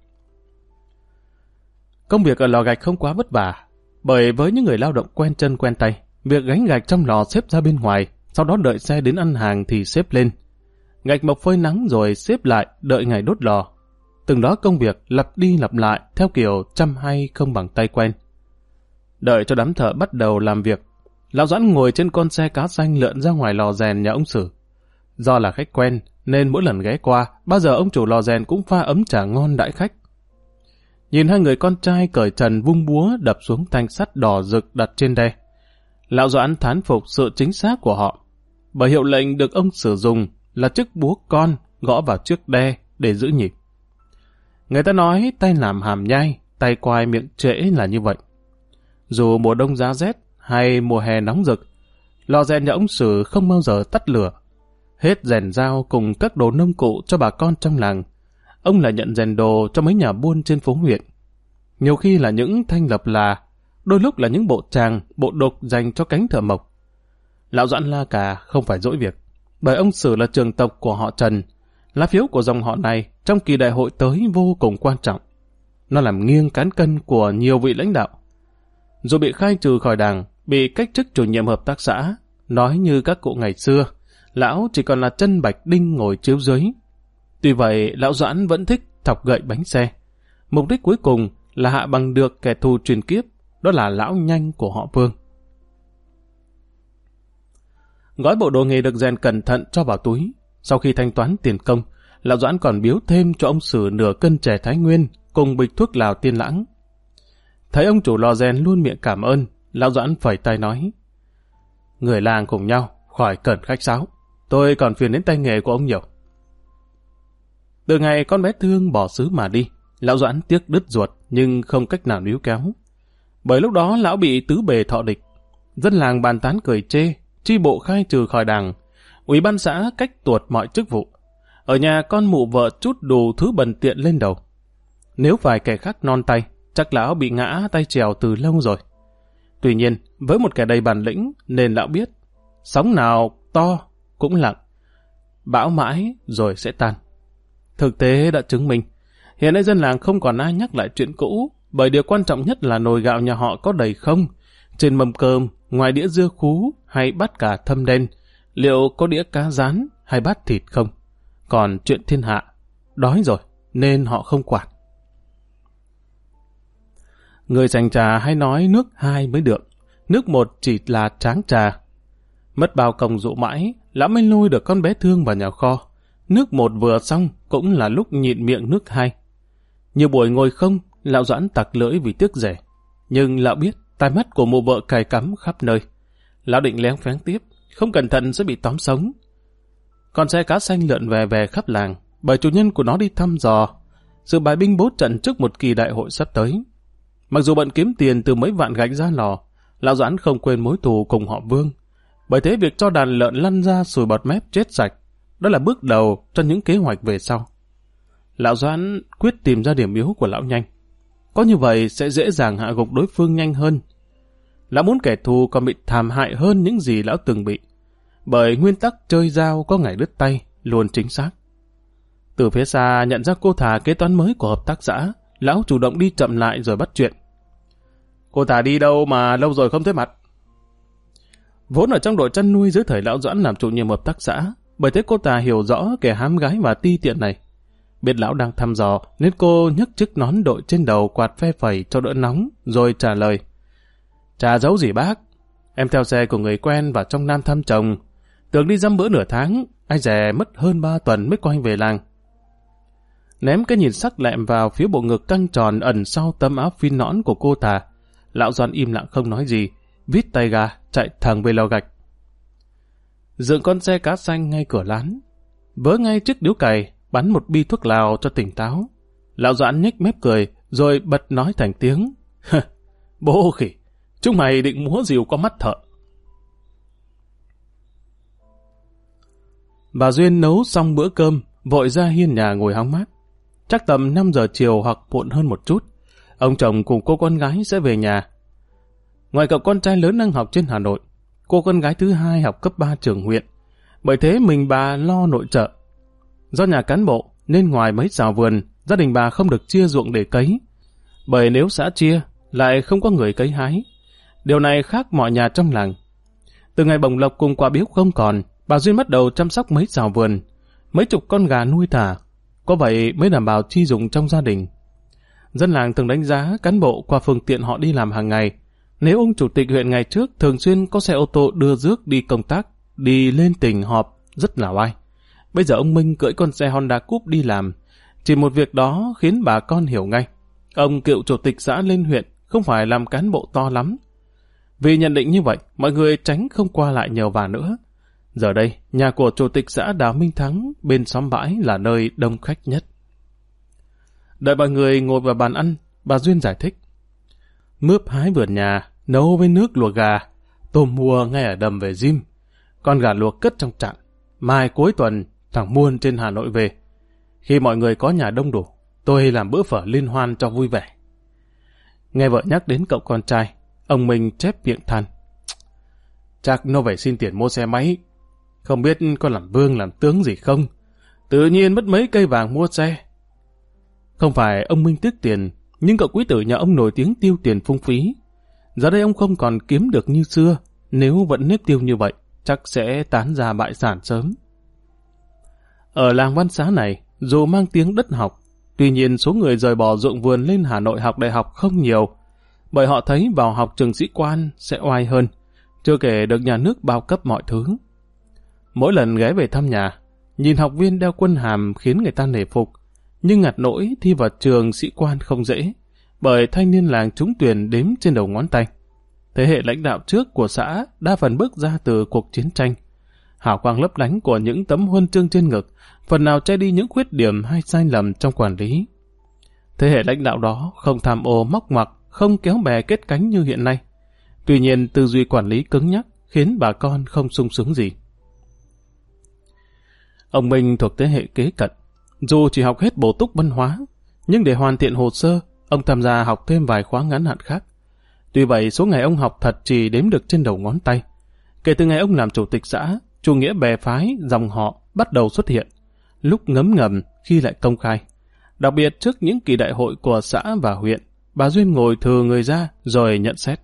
Công việc ở lò gạch không quá vất vả, bởi với những người lao động quen chân quen tay, việc gánh gạch trong lò xếp ra bên ngoài, sau đó đợi xe đến ăn hàng thì xếp lên. Gạch mộc phơi nắng rồi xếp lại, đợi ngày đốt lò. Từng đó công việc lặp đi lặp lại theo kiểu chăm hay không bằng tay quen. Đợi cho đám thợ bắt đầu làm việc, lão Doãn ngồi trên con xe cá xanh lượn ra ngoài lò rèn nhà ông Sử. Do là khách quen, nên mỗi lần ghé qua, bao giờ ông chủ lò rèn cũng pha ấm trà ngon đãi khách. Nhìn hai người con trai cởi trần vung búa đập xuống thanh sắt đỏ rực đặt trên đe, lão Doãn thán phục sự chính xác của họ. bởi hiệu lệnh được ông sử dụng là chiếc búa con gõ vào chiếc đe để giữ nhịp. Người ta nói tay làm hàm nhai, tay quai miệng trễ là như vậy. Dù mùa đông giá rét hay mùa hè nóng rực, lò rèn nhà ông Sử không bao giờ tắt lửa. Hết rèn dao cùng các đồ nông cụ cho bà con trong làng, ông lại nhận rèn đồ cho mấy nhà buôn trên phố huyện. Nhiều khi là những thanh lập là, đôi lúc là những bộ tràng, bộ đục dành cho cánh thợ mộc. Lão Doãn la cà không phải dỗi việc, bởi ông Sử là trường tộc của họ Trần. Lá phiếu của dòng họ này trong kỳ đại hội tới vô cùng quan trọng. Nó làm nghiêng cán cân của nhiều vị lãnh đạo. Dù bị khai trừ khỏi đảng, bị cách chức chủ nhiệm hợp tác xã, nói như các cụ ngày xưa, lão chỉ còn là chân bạch đinh ngồi chiếu dưới. Tuy vậy, lão Doãn vẫn thích thọc gậy bánh xe. Mục đích cuối cùng là hạ bằng được kẻ thù truyền kiếp, đó là lão Nhanh của họ Vương. Gói bộ đồ nghề được rèn cẩn thận cho vào túi. Sau khi thanh toán tiền công, lão Doãn còn biếu thêm cho ông Sử nửa cân chè Thái Nguyên cùng bịch thuốc lào Tiên Lãng. Thấy ông chủ lò rèn luôn miệng cảm ơn, lão Doãn phẩy tay nói: người làng cùng nhau, khỏi cần khách sáo. Tôi còn phiền đến tay nghề của ông nhiều. Từ ngày con bé Thương bỏ xứ mà đi, lão Doãn tiếc đứt ruột nhưng không cách nào níu kéo. Bởi lúc đó lão bị tứ bề thọ địch. Dân làng bàn tán cười chê, chi bộ khai trừ khỏi đảng, ủy ban xã cách tuột mọi chức vụ. Ở nhà con mụ vợ trút đủ thứ bần tiện lên đầu. Nếu phải kẻ khác non tay, chắc lão bị ngã tay trèo từ lâu rồi. Tuy nhiên, với một kẻ đầy bản lĩnh nên lão biết, sóng nào to cũng lặng, bão mãi rồi sẽ tan. Thực tế đã chứng minh, hiện nay dân làng không còn ai nhắc lại chuyện cũ, bởi điều quan trọng nhất là nồi gạo nhà họ có đầy không, trên mâm cơm, ngoài đĩa dưa khú hay bát cà thâm đen, liệu có đĩa cá rán hay bát thịt không. Còn chuyện thiên hạ, đói rồi nên họ không quản. Người giành trà hay nói nước hai mới được, nước một chỉ là tráng trà. Mất bao công dụ mãi, lão mới lôi được con bé Thương vào nhà kho. Nước một vừa xong cũng là lúc nhịn miệng nước hai. Nhiều buổi ngồi không, lão Doãn tặc lưỡi vì tiếc rẻ. Nhưng lão biết tai mắt của mụ vợ cài cắm khắp nơi. Lão định léo phéng tiếp, không cẩn thận sẽ bị tóm sống. Con xe cá xanh lượn về khắp làng, bởi chủ nhân của nó đi thăm dò sự bài binh bố trận trước một kỳ đại hội sắp tới. Mặc dù bận kiếm tiền từ mấy vạn gạch ra lò, lão Doãn không quên mối thù cùng họ Vương. Bởi thế việc cho đàn lợn lăn ra sùi bọt mép chết sạch, đó là bước đầu cho những kế hoạch về sau. Lão Doãn quyết tìm ra điểm yếu của lão Nhanh. Có như vậy sẽ dễ dàng hạ gục đối phương nhanh hơn. Lão muốn kẻ thù còn bị thảm hại hơn những gì lão từng bị. Bởi nguyên tắc chơi dao có ngày đứt tay luôn chính xác. Từ phía xa nhận ra cô Thà kế toán mới của hợp tác xã, lão chủ động đi chậm lại rồi bắt chuyện. Cô Thà đi đâu mà lâu rồi không thấy mặt? Vốn ở trong đội chăn nuôi dưới thời lão Doãn làm chủ nhiệm hợp tác xã, bởi thế cô Thà hiểu rõ kẻ hám gái và ti tiện này. Biết lão đang thăm dò nên cô nhấc chiếc nón đội trên đầu quạt phe phẩy cho đỡ nóng rồi trả lời: Chả giấu gì bác, em theo xe của người quen vào trong Nam thăm chồng, tưởng đi dăm bữa nửa tháng, ai dè mất hơn 3 tuần mới quay về làng. Ném cái nhìn sắc lẹm vào phía bộ ngực căng tròn ẩn sau tấm áo phin nõn của cô Thà, lão Doãn im lặng không nói gì, vít tay ga chạy thẳng về lò gạch. Dựng con xe cá xanh ngay cửa lán, vớ ngay chiếc điếu cày, bắn một bi thuốc lào cho tỉnh táo. Lão Doãn nhếch mép cười, rồi bật nói thành tiếng: Bố khỉ, chúng mày định múa rìu qua mắt thợ. Bà Duyên nấu xong bữa cơm, vội ra hiên nhà ngồi hóng mát. Chắc tầm 5 giờ chiều hoặc muộn hơn một chút, ông chồng cùng cô con gái sẽ về nhà. Ngoài cậu con trai lớn đang học trên Hà Nội, cô con gái thứ hai học cấp 3 trường huyện. Bởi thế mình bà lo nội trợ. Do nhà cán bộ nên ngoài mấy xào vườn, gia đình bà không được chia ruộng để cấy. Bởi nếu xã chia, lại không có người cấy hái. Điều này khác mọi nhà trong làng. Từ ngày bổng lộc cùng quà biếu không còn, bà Duyên bắt đầu chăm sóc mấy xào vườn, mấy chục con gà nuôi thả. Có vậy mới đảm bảo chi dụng trong gia đình. Dân làng thường đánh giá cán bộ qua phương tiện họ đi làm hàng ngày. Nếu ông chủ tịch huyện ngày trước thường xuyên có xe ô tô đưa rước đi công tác, đi lên tỉnh họp, rất là oai. Bây giờ ông Minh cưỡi con xe Honda Coupe đi làm. Chỉ một việc đó khiến bà con hiểu ngay. Ông cựu chủ tịch xã lên huyện không phải làm cán bộ to lắm. Vì nhận định như vậy, mọi người tránh không qua lại nhờ vả nữa. Giờ đây, nhà của Chủ tịch xã Đào Minh Thắng bên xóm bãi là nơi đông khách nhất. Đợi mọi người ngồi vào bàn ăn, bà Duyên giải thích. Mướp hái vườn nhà, nấu với nước luộc gà, tôm mua ngay ở đầm về rim, con gà luộc cất trong chạn. Mai cuối tuần, thằng Muôn trên Hà Nội về. Khi mọi người có nhà đông đủ, tôi làm bữa phở liên hoan cho vui vẻ. Nghe vợ nhắc đến cậu con trai, ông Minh chép miệng than. Chắc nó phải xin tiền mua xe máy. Không biết có làm vương làm tướng gì không? Tự nhiên mất mấy cây vàng mua xe. Không phải ông Minh tiếc tiền, nhưng cậu quý tử nhà ông nổi tiếng tiêu tiền phung phí. Giờ đây ông không còn kiếm được như xưa, nếu vẫn nếp tiêu như vậy, chắc sẽ tán ra bại sản sớm. Ở làng Văn Xá này, dù mang tiếng đất học, tuy nhiên số người rời bỏ ruộng vườn lên Hà Nội học đại học không nhiều, bởi họ thấy vào học trường sĩ quan sẽ oai hơn, chưa kể được nhà nước bao cấp mọi thứ. Mỗi lần ghé về thăm nhà, nhìn học viên đeo quân hàm khiến người ta nể phục, nhưng ngặt nỗi thi vào trường sĩ quan không dễ, bởi thanh niên làng trúng tuyển đếm trên đầu ngón tay. Thế hệ lãnh đạo trước của xã đa phần bước ra từ cuộc chiến tranh. Hào quang lấp lánh của những tấm huân chương trên ngực phần nào che đi những khuyết điểm hay sai lầm trong quản lý. Thế hệ lãnh đạo đó không tham ô móc ngoặc, không kéo bè kết cánh như hiện nay. Tuy nhiên tư duy quản lý cứng nhắc khiến bà con không sung sướng gì. Ông Minh thuộc thế hệ kế cận. Dù chỉ học hết bổ túc văn hóa, nhưng để hoàn thiện hồ sơ, ông tham gia học thêm vài khóa ngắn hạn khác. Tuy vậy, số ngày ông học thật chỉ đếm được trên đầu ngón tay. Kể từ ngày ông làm chủ tịch xã, chủ nghĩa bè phái, dòng họ bắt đầu xuất hiện, lúc ngấm ngầm khi lại công khai. Đặc biệt trước những kỳ đại hội của xã và huyện, bà Duyên ngồi thừa người ra rồi nhận xét.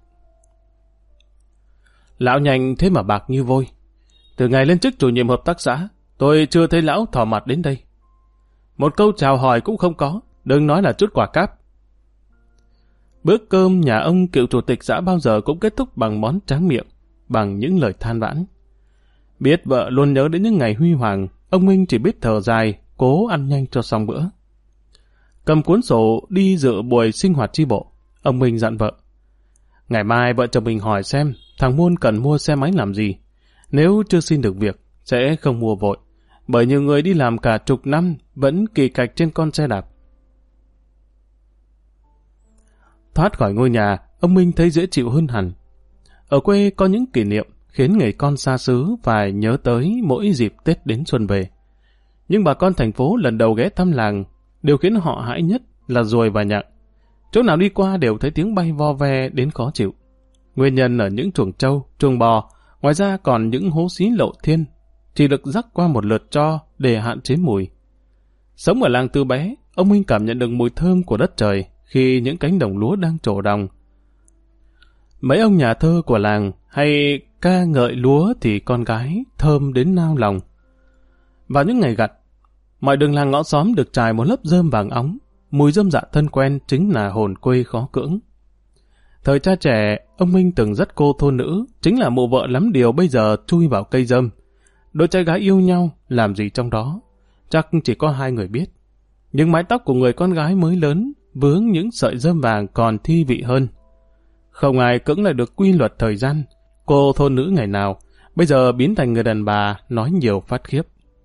Lão nhanh thế mà bạc như vôi. Từ ngày lên chức chủ nhiệm hợp tác xã, tôi chưa thấy lão thò mặt đến đây. Một câu chào hỏi cũng không có, đừng nói là chút quà cáp. Bữa cơm nhà ông cựu chủ tịch xã bao giờ cũng kết thúc bằng món tráng miệng, bằng những lời than vãn. Biết vợ luôn nhớ đến những ngày huy hoàng, ông Minh chỉ biết thở dài, cố ăn nhanh cho xong bữa. Cầm cuốn sổ đi dự buổi sinh hoạt chi bộ, ông Minh dặn vợ. Ngày mai vợ chồng mình hỏi xem thằng Muôn cần mua xe máy làm gì. Nếu chưa xin được việc, sẽ không mua vội, bởi nhiều người đi làm cả chục năm vẫn kỳ cạch trên con xe đạp. Thoát khỏi ngôi nhà, ông Minh thấy dễ chịu hơn hẳn. Ở quê có những kỷ niệm khiến người con xa xứ phải nhớ tới mỗi dịp Tết đến xuân về. Nhưng bà con thành phố lần đầu ghé thăm làng, điều khiến họ hãi nhất là ruồi và nhặng. Chỗ nào đi qua đều thấy tiếng bay vo ve đến khó chịu. Nguyên nhân ở những chuồng trâu, chuồng bò, ngoài ra còn những hố xí lộ thiên, chỉ được rắc qua một lượt tro để hạn chế mùi. Sống ở làng từ bé, ông Minh cảm nhận được mùi thơm của đất trời khi những cánh đồng lúa đang trổ đồng. Mấy ông nhà thơ của làng hay ca ngợi lúa thì con gái thơm đến nao lòng. Vào những ngày gặt, mọi đường làng ngõ xóm được trải một lớp rơm vàng óng, mùi rơm dạ thân quen chính là hồn quê khó cưỡng. Thời cha trẻ, ông Minh từng dắt cô thôn nữ, chính là mụ vợ lắm điều bây giờ chui vào cây rơm. Đôi trai gái yêu nhau, làm gì trong đó, chắc chỉ có hai người biết. Nhưng mái tóc của người con gái mới lớn, vướng những sợi rơm vàng còn thi vị hơn. Không ai cưỡng lại được quy luật thời gian, cô thôn nữ ngày nào, bây giờ biến thành người đàn bà nói nhiều phát khiếp.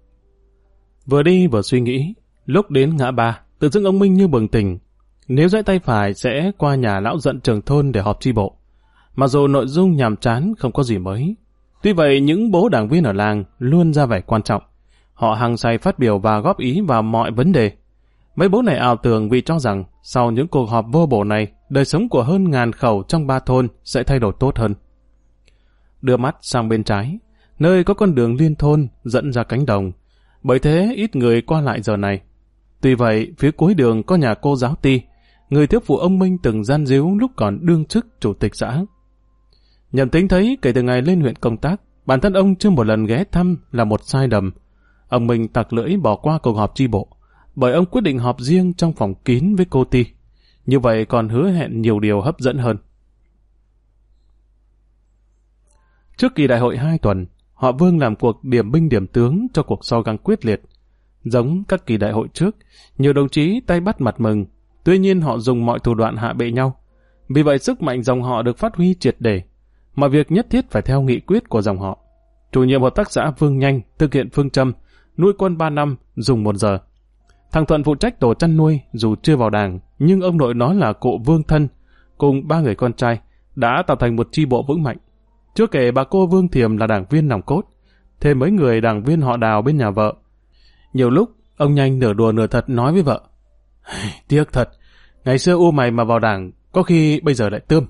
Vừa đi vừa suy nghĩ, lúc đến ngã ba, tự dưng ông Minh như bừng tỉnh. Nếu rẽ tay phải sẽ qua nhà lão giận trưởng thôn để họp chi bộ. Mặc dù nội dung nhàm chán không có gì mới. Tuy vậy những bố đảng viên ở làng luôn ra vẻ quan trọng. Họ hăng say phát biểu và góp ý vào mọi vấn đề. Mấy bố này ảo tưởng vì cho rằng sau những cuộc họp vô bổ này, đời sống của hơn 1000 khẩu trong 3 thôn sẽ thay đổi tốt hơn. Đưa mắt sang bên trái, nơi có con đường liên thôn dẫn ra cánh đồng. Bởi thế ít người qua lại giờ này. Tuy vậy, phía cuối đường có nhà cô giáo Ti, người thiếu phụ ông Minh từng gian díu lúc còn đương chức chủ tịch xã. Nhầm tính thấy kể từ ngày lên huyện công tác, bản thân ông chưa một lần ghé thăm là một sai lầm. Ông Minh tặc lưỡi bỏ qua cuộc họp chi bộ, bởi ông quyết định họp riêng trong phòng kín với cô Ti. Như vậy còn hứa hẹn nhiều điều hấp dẫn hơn. Trước kỳ đại hội 2 tuần, họ Vương làm cuộc điểm binh điểm tướng cho cuộc so găng quyết liệt. Giống các kỳ đại hội trước, nhiều đồng chí tay bắt mặt mừng, tuy nhiên họ dùng mọi thủ đoạn hạ bệ nhau. Vì vậy sức mạnh dòng họ được phát huy triệt để. Mọi việc nhất thiết phải theo nghị quyết của dòng họ. Chủ nhiệm hợp tác xã Vương Nhanh thực hiện phương châm nuôi quân 3 năm dùng 1 giờ. Thằng Thuận phụ trách tổ chăn nuôi, dù chưa vào đảng, nhưng ông nội nó là cụ Vương Thân, cùng 3 người con trai, đã tạo thành một chi bộ vững mạnh. Chưa kể bà cô Vương Thiềm là đảng viên nòng cốt, thêm mấy người đảng viên họ Đào bên nhà vợ. Nhiều lúc, ông Nhanh nửa đùa nửa thật nói với vợ: tiếc thật, ngày xưa u mày mà vào đảng, có khi bây giờ lại tươm.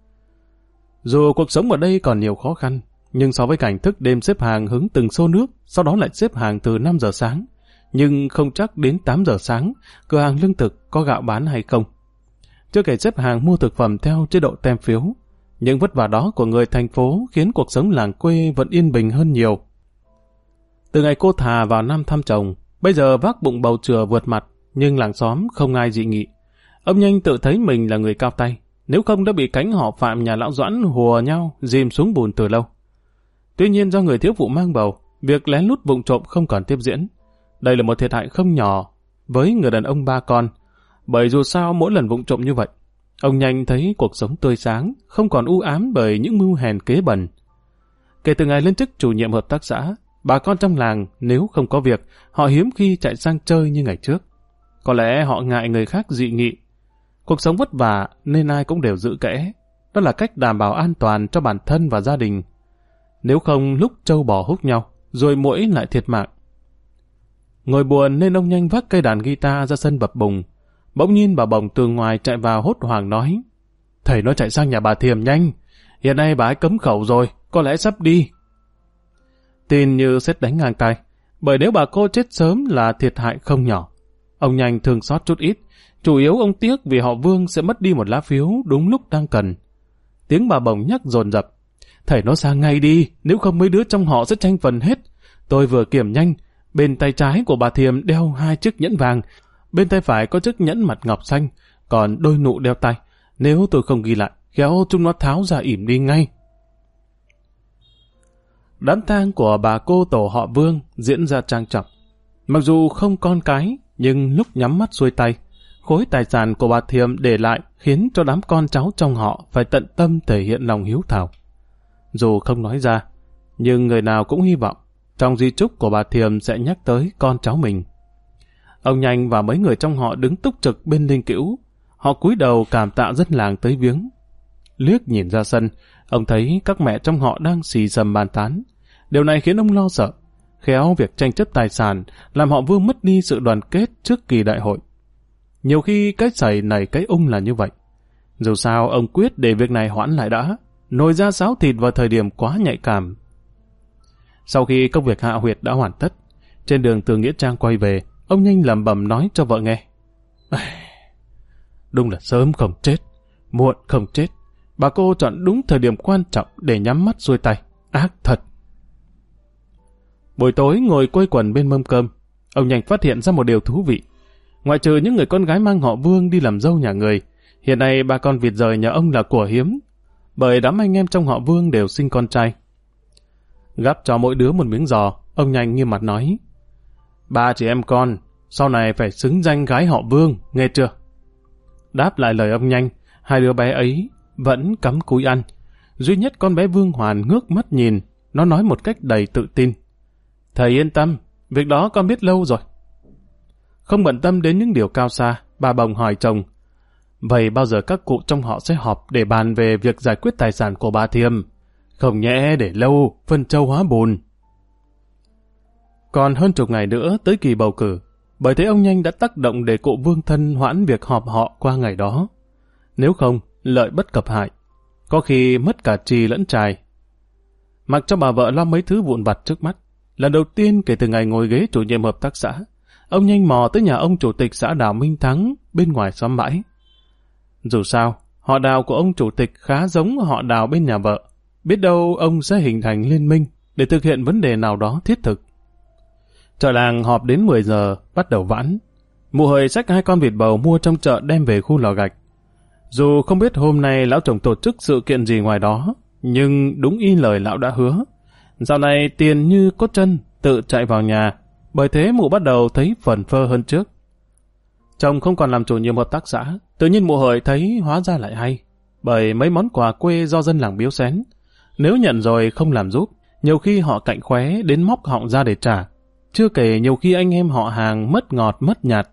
Dù cuộc sống ở đây còn nhiều khó khăn, nhưng so với cảnh thức đêm xếp hàng hứng từng xô nước, sau đó lại xếp hàng từ 5 giờ sáng, nhưng không chắc đến 8 giờ sáng, cửa hàng lương thực có gạo bán hay không. Chưa kể xếp hàng mua thực phẩm theo chế độ tem phiếu, những vất vả đó của người thành phố khiến cuộc sống làng quê vẫn yên bình hơn nhiều. Từ ngày cô Thà vào Nam thăm chồng, bây giờ vác bụng bầu chừa vượt mặt, nhưng làng xóm không ai dị nghị. Ông Nhanh tự thấy mình là người cao tay, nếu không đã bị cánh họ Phạm nhà lão Doãn hùa nhau dìm xuống bùn từ lâu. Tuy nhiên do người thiếu phụ mang bầu, việc lén lút vụng trộm không còn tiếp diễn. Đây là một thiệt hại không nhỏ với người đàn ông 3 con, bởi dù sao mỗi lần vụng trộm như vậy, ông Nhanh thấy cuộc sống tươi sáng, không còn u ám bởi những mưu hèn kế bẩn. Kể từ ngày lên chức chủ nhiệm hợp tác xã, bà con trong làng nếu không có việc, họ hiếm khi chạy sang chơi như ngày trước. Có lẽ họ ngại người khác dị nghị. Cuộc sống vất vả nên ai cũng đều giữ kẽ. Đó là cách đảm bảo an toàn cho bản thân và gia đình. Nếu không lúc trâu bò húc nhau, rồi muỗi lại thiệt mạng. Ngồi buồn nên ông Nhanh vác cây đàn guitar ra sân bập bùng. Bỗng nhiên bà Bồng từ ngoài chạy vào hốt hoảng nói: thầy nó chạy sang nhà bà Thiềm nhanh. Hiện nay bà ấy cấm khẩu rồi, có lẽ sắp đi. Tin như sét đánh ngang tai, bởi nếu bà cô chết sớm là thiệt hại không nhỏ. Ông Nhanh thương xót chút ít, chủ yếu ông tiếc vì họ Vương sẽ mất đi một lá phiếu đúng lúc đang cần. Tiếng bà Bồng nhắc dồn dập: thầy nó sang ngay đi, nếu không mấy đứa trong họ sẽ tranh phần hết. Tôi vừa kiểm nhanh, bên tay trái của bà Thiềm đeo 2 chiếc nhẫn vàng, bên tay phải có chiếc nhẫn mặt ngọc xanh, còn đôi nụ đeo tay. Nếu tôi không ghi lại, khéo chúng nó tháo ra ỉm đi ngay. Đám tang của bà cô tổ họ Vương diễn ra trang trọng. Mặc dù không con cái, nhưng lúc nhắm mắt xuôi tay, khối tài sản của bà Thiềm để lại khiến cho đám con cháu trong họ phải tận tâm thể hiện lòng hiếu thảo. Dù không nói ra, nhưng người nào cũng hy vọng trong di chúc của bà Thiềm sẽ nhắc tới con cháu mình. Ông Nhanh và mấy người trong họ đứng túc trực bên linh cữu. Họ cúi đầu cảm tạ dân làng tới viếng. Liếc nhìn ra sân, ông thấy các mẹ trong họ đang xì xầm bàn tán. Điều này khiến ông lo sợ. Khéo việc tranh chấp tài sản làm họ Vương mất đi sự đoàn kết trước kỳ đại hội. Nhiều khi cái sẩy nảy cái ung là như vậy. Dù sao ông quyết để việc này hoãn lại đã, nồi ra sáo thịt vào thời điểm quá nhạy cảm. Sau khi công việc hạ huyệt đã hoàn tất, trên đường từ Nghĩa Trang quay về, ông Nhanh lẩm bẩm nói cho vợ nghe: đúng là sớm không chết, muộn không chết. Bà cô chọn đúng thời điểm quan trọng để nhắm mắt xuôi tay. Ác thật. Buổi tối ngồi quây quần bên mâm cơm, ông Nhanh phát hiện ra một điều thú vị. Ngoại trừ những người con gái mang họ Vương đi làm dâu nhà người, hiện nay ba con vịt rời nhà ông là của hiếm, bởi đám anh em trong họ Vương đều sinh con trai. Gắp cho mỗi đứa một miếng giò, ông Nhanh nghiêm mặt nói: 3 chị em con, sau này phải xứng danh gái họ Vương, nghe chưa? Đáp lại lời ông Nhanh, 2 đứa bé ấy vẫn cắm cúi ăn. Duy nhất con bé Vương Hoàn ngước mắt nhìn, nó nói một cách đầy tự tin: thầy yên tâm, việc đó con biết lâu rồi. Không bận tâm đến những điều cao xa, bà Bồng hỏi chồng: vậy bao giờ các cụ trong họ sẽ họp để bàn về việc giải quyết tài sản của bà Thiềm? Không nhẽ để lâu, phân châu hóa bùn. Còn hơn chục ngày nữa tới kỳ bầu cử, bởi thế ông Nhanh đã tác động để cụ Vương Thân hoãn việc họp họ qua ngày đó. Nếu không, lợi bất cập hại, có khi mất cả trì lẫn trài. Mặc cho bà vợ lo mấy thứ vụn vặt trước mắt, lần đầu tiên kể từ ngày ngồi ghế chủ nhiệm hợp tác xã, ông Nhanh mò tới nhà ông chủ tịch xã Đào Minh Thắng bên ngoài xóm bãi. Dù sao, họ Đào của ông chủ tịch khá giống họ Đào bên nhà vợ. Biết đâu ông sẽ hình thành liên minh để thực hiện vấn đề nào đó thiết thực. Chợ làng họp đến 10 giờ, bắt đầu vãn. Mụ Hời xách 2 con vịt bầu mua trong chợ đem về khu lò gạch. Dù không biết hôm nay lão chồng tổ chức sự kiện gì ngoài đó, nhưng đúng y lời lão đã hứa. Dạo này tiền như cốt chân, tự chạy vào nhà, bởi thế mụ bắt đầu thấy phẩn phơ hơn trước. Chồng không còn làm chủ nhiệm hợp tác xã, tự nhiên mụ Hời thấy hóa ra lại hay, bởi mấy món quà quê do dân làng biếu xén. Nếu nhận rồi không làm giúp, Nhiều khi họ cạnh khóe đến móc họng ra để trả. Chưa kể nhiều khi anh em họ hàng mất ngọt mất nhạt.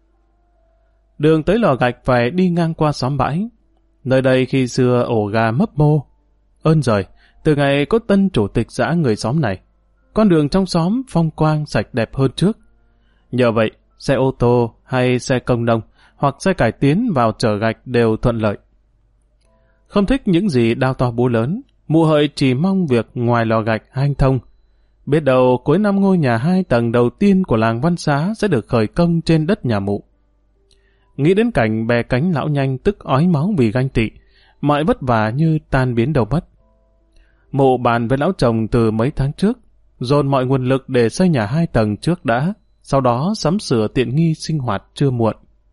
Đường tới lò gạch phải đi ngang qua xóm bãi. Nơi đây khi xưa ổ gà mấp mô. Ơn giời, từ ngày có tân chủ tịch xã người xóm này, con đường trong xóm phong quang sạch đẹp hơn trước. Nhờ vậy, xe ô tô hay xe công nông hoặc xe cải tiến vào chở gạch đều thuận lợi. Không thích những gì đao to búa lớn, mụ Hợi chỉ mong việc ngoài lò gạch hanh thông. Biết đâu cuối năm ngôi nhà 2 tầng đầu tiên của làng Văn Xá sẽ được khởi công trên đất nhà mụ. Nghĩ đến cảnh bè cánh lão Nhanh tức ói máu vì ganh tị, mọi vất vả như tan biến đâu mất. Mụ bàn với lão chồng từ mấy tháng trước, dồn mọi nguồn lực để xây nhà 2 tầng trước đã, sau đó sắm sửa tiện nghi sinh hoạt chưa muộn.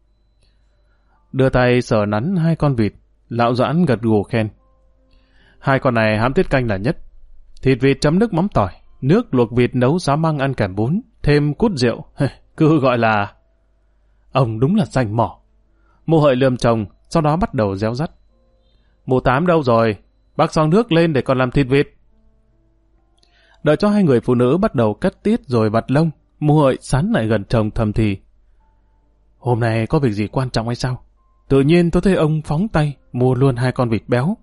Đưa tay sờ nắn 2 con vịt, lão Doãn gật gù khen. 2 con này hám tiết canh là nhất. Thịt vịt chấm nước mắm tỏi, nước luộc vịt nấu xá măng ăn kèm bún, thêm cút rượu, cứ gọi là... Ông đúng là rành mỏ. Mụ Hợi lườm chồng, sau đó bắt đầu réo rắt. Mụ Tám đâu rồi? Bác xong nước lên để còn làm thịt vịt. Đợi cho 2 người phụ nữ bắt đầu cắt tiết rồi vặt lông, mụ Hợi sán lại gần chồng thầm thì. Hôm nay có việc gì quan trọng hay sao? Tự nhiên tôi thấy ông phóng tay mua luôn 2 con vịt béo.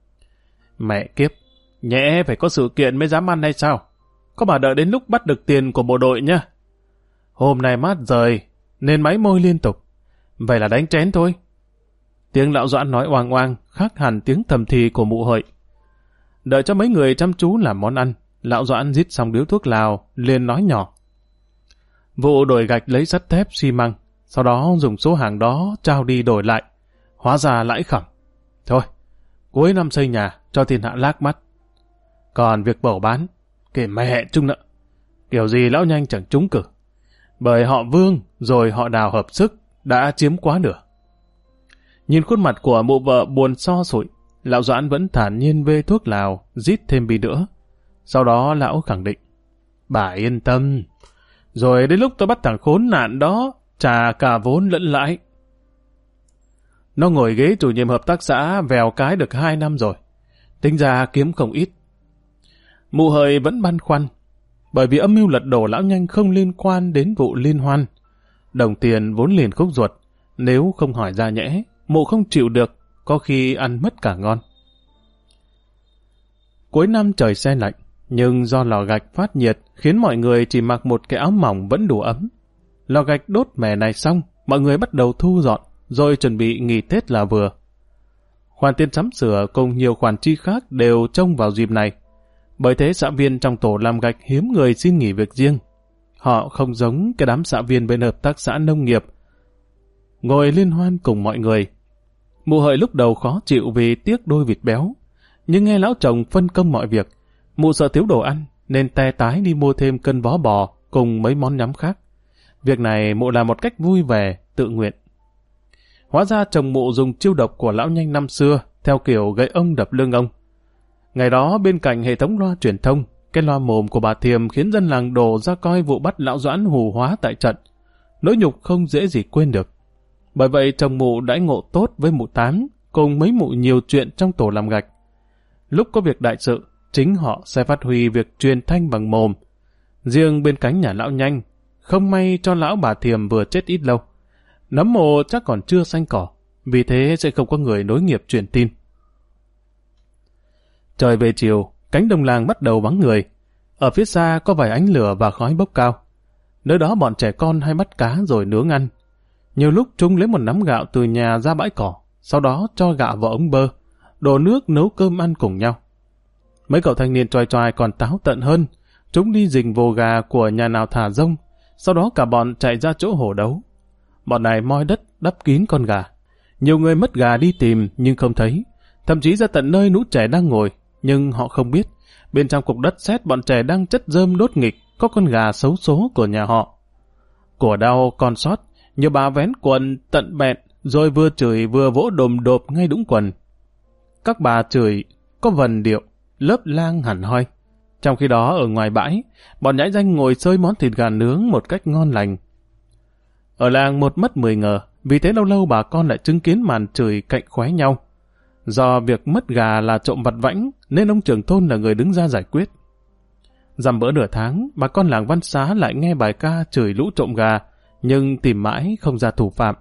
Mẹ kiếp, nhẽ phải có sự kiện mới dám ăn hay sao? Có bà đợi đến lúc bắt được tiền của bộ đội nhá. Hôm nay mát rời, nên máy môi liên tục. Vậy là đánh chén thôi. Tiếng lão Doãn nói oang oang, khác hẳn tiếng thầm thì của mụ Hợi. Đợi cho mấy người chăm chú làm món ăn, lão Doãn rít xong điếu thuốc lào, liền nói nhỏ. Vụ đổi gạch lấy sắt thép xi măng, sau đó dùng số hàng đó trao đi đổi lại. Hóa ra lãi khẩm. Thôi, cuối năm xây nhà, cho thiên hạ lác mắt. Còn việc bầu bán, kể mẹ chung nợ. Kiểu gì lão Nhanh chẳng trúng cử. Bởi họ Vương rồi họ Đào hợp sức đã chiếm quá nửa. Nhìn khuôn mặt của mụ vợ buồn so sụi, lão Doãn vẫn thản nhiên vê thuốc lào, rít thêm bi nữa. Sau đó lão khẳng định, bà yên tâm, rồi đến lúc tôi bắt thằng khốn nạn đó, trả cả vốn lẫn lãi. Nó ngồi ghế chủ nhiệm hợp tác xã vèo cái được 2 năm rồi, tính ra kiếm không ít. Mụ Hợi vẫn băn khoăn, bởi vì âm mưu lật đổ lão Nhanh không liên quan đến vụ liên hoan. Đồng tiền vốn liền khúc ruột, nếu không hỏi ra nhẽ, mụ không chịu được, có khi ăn mất cả ngon. Cuối năm trời se lạnh, nhưng do lò gạch phát nhiệt khiến mọi người chỉ mặc một cái áo mỏng vẫn đủ ấm. Lò gạch đốt mẻ này xong, mọi người bắt đầu thu dọn, rồi chuẩn bị nghỉ Tết là vừa. Khoản tiền sắm sửa cùng nhiều khoản chi khác đều trông vào dịp này. Bởi thế xã viên trong tổ làm gạch hiếm người xin nghỉ việc riêng. Họ không giống cái đám xã viên bên hợp tác xã nông nghiệp, ngồi liên hoan cùng mọi người. Mụ Hợi lúc đầu khó chịu vì tiếc đôi vịt béo, nhưng nghe lão chồng phân công mọi việc, mụ sợ thiếu đồ ăn nên te tái đi mua thêm cân vó bò cùng mấy món nhắm khác. Việc này mụ làm một cách vui vẻ, tự nguyện. Hóa ra chồng mụ dùng chiêu độc của lão Nhanh năm xưa theo kiểu gậy ông đập lưng ông. Ngày đó bên cạnh hệ thống loa truyền thông, cái loa mồm của bà Thiềm khiến dân làng đổ ra coi vụ bắt lão Doãn hù hóa tại trận. Nỗi nhục không dễ gì quên được. Bởi vậy chồng mụ đãi ngộ tốt với mụ Tám, cùng mấy mụ nhiều chuyện trong tổ làm gạch. Lúc có việc đại sự, chính họ sẽ phát huy việc truyền thanh bằng mồm. Riêng bên cánh nhà lão Nhanh, không may cho lão bà Thiềm vừa chết ít lâu. Nấm mồ chắc còn chưa xanh cỏ, vì thế sẽ không có người nối nghiệp truyền tin. Trời về chiều, cánh đồng làng bắt đầu vắng người. Ở phía xa có vài ánh lửa và khói bốc cao. Nơi đó bọn trẻ con hay bắt cá rồi nướng ăn. Nhiều lúc chúng lấy một nắm gạo từ nhà ra bãi cỏ, sau đó cho gạo vào ống bơ, đổ nước nấu cơm ăn cùng nhau. Mấy cậu thanh niên choai choai còn táo tận hơn, chúng đi rình vồ gà của nhà nào thả rông, sau đó cả bọn chạy ra chỗ hổ đấu. Bọn này moi đất đắp kín con gà. Nhiều người mất gà đi tìm nhưng không thấy, thậm chí ra tận nơi lũ trẻ đang ngồi, nhưng họ không biết bên trong cục đất sét bọn trẻ đang chất rơm đốt nghịch có con gà xấu số của nhà họ. Của đau còn sót, nhiều bà vén quần tận bẹn rồi vừa chửi vừa vỗ đồm độp ngay đũng quần. Các bà chửi có vần điệu, lớp lang hẳn hoi. Trong khi đó ở ngoài bãi, bọn nhãi danh ngồi xơi món thịt gà nướng một cách ngon lành. Ở làng một mất 10 ngờ, vì thế lâu lâu bà con lại chứng kiến màn chửi cạnh khóe nhau. Do việc mất gà là trộm vặt vãnh, nên ông trưởng thôn là người đứng ra giải quyết. Dằm bữa nửa tháng, bà con làng Văn Xá lại nghe bài ca chửi lũ trộm gà, nhưng tìm mãi không ra thủ phạm.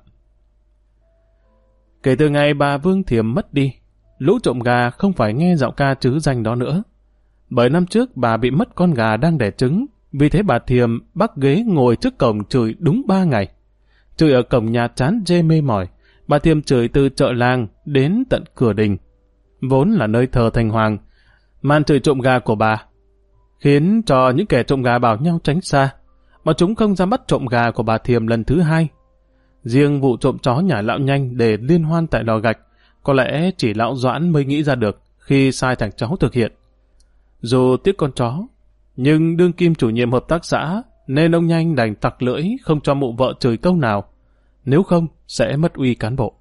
Kể từ ngày bà Vương Thiềm mất đi, lũ trộm gà không phải nghe giọng ca trứ danh đó nữa. Bởi năm trước bà bị mất con gà đang đẻ trứng, vì thế bà Thiềm bắc ghế ngồi trước cổng chửi đúng 3 ngày. Chửi ở cổng nhà chán chê mê mỏi, bà Thiềm chửi từ chợ làng đến tận cửa đình, vốn là nơi thờ thành hoàng. Màn chửi trộm gà của bà khiến cho những kẻ trộm gà bảo nhau tránh xa, mà chúng không dám bắt trộm gà của bà Thiềm lần thứ hai. Riêng vụ trộm chó nhà lão Nhanh để liên hoan tại lò gạch, có lẽ chỉ lão Doãn mới nghĩ ra được khi sai thằng cháu thực hiện. Dù tiếc con chó, nhưng đương kim chủ nhiệm hợp tác xã nên ông Nhanh đành tặc lưỡi không cho mụ vợ chửi câu nào, nếu không sẽ mất uy cán bộ.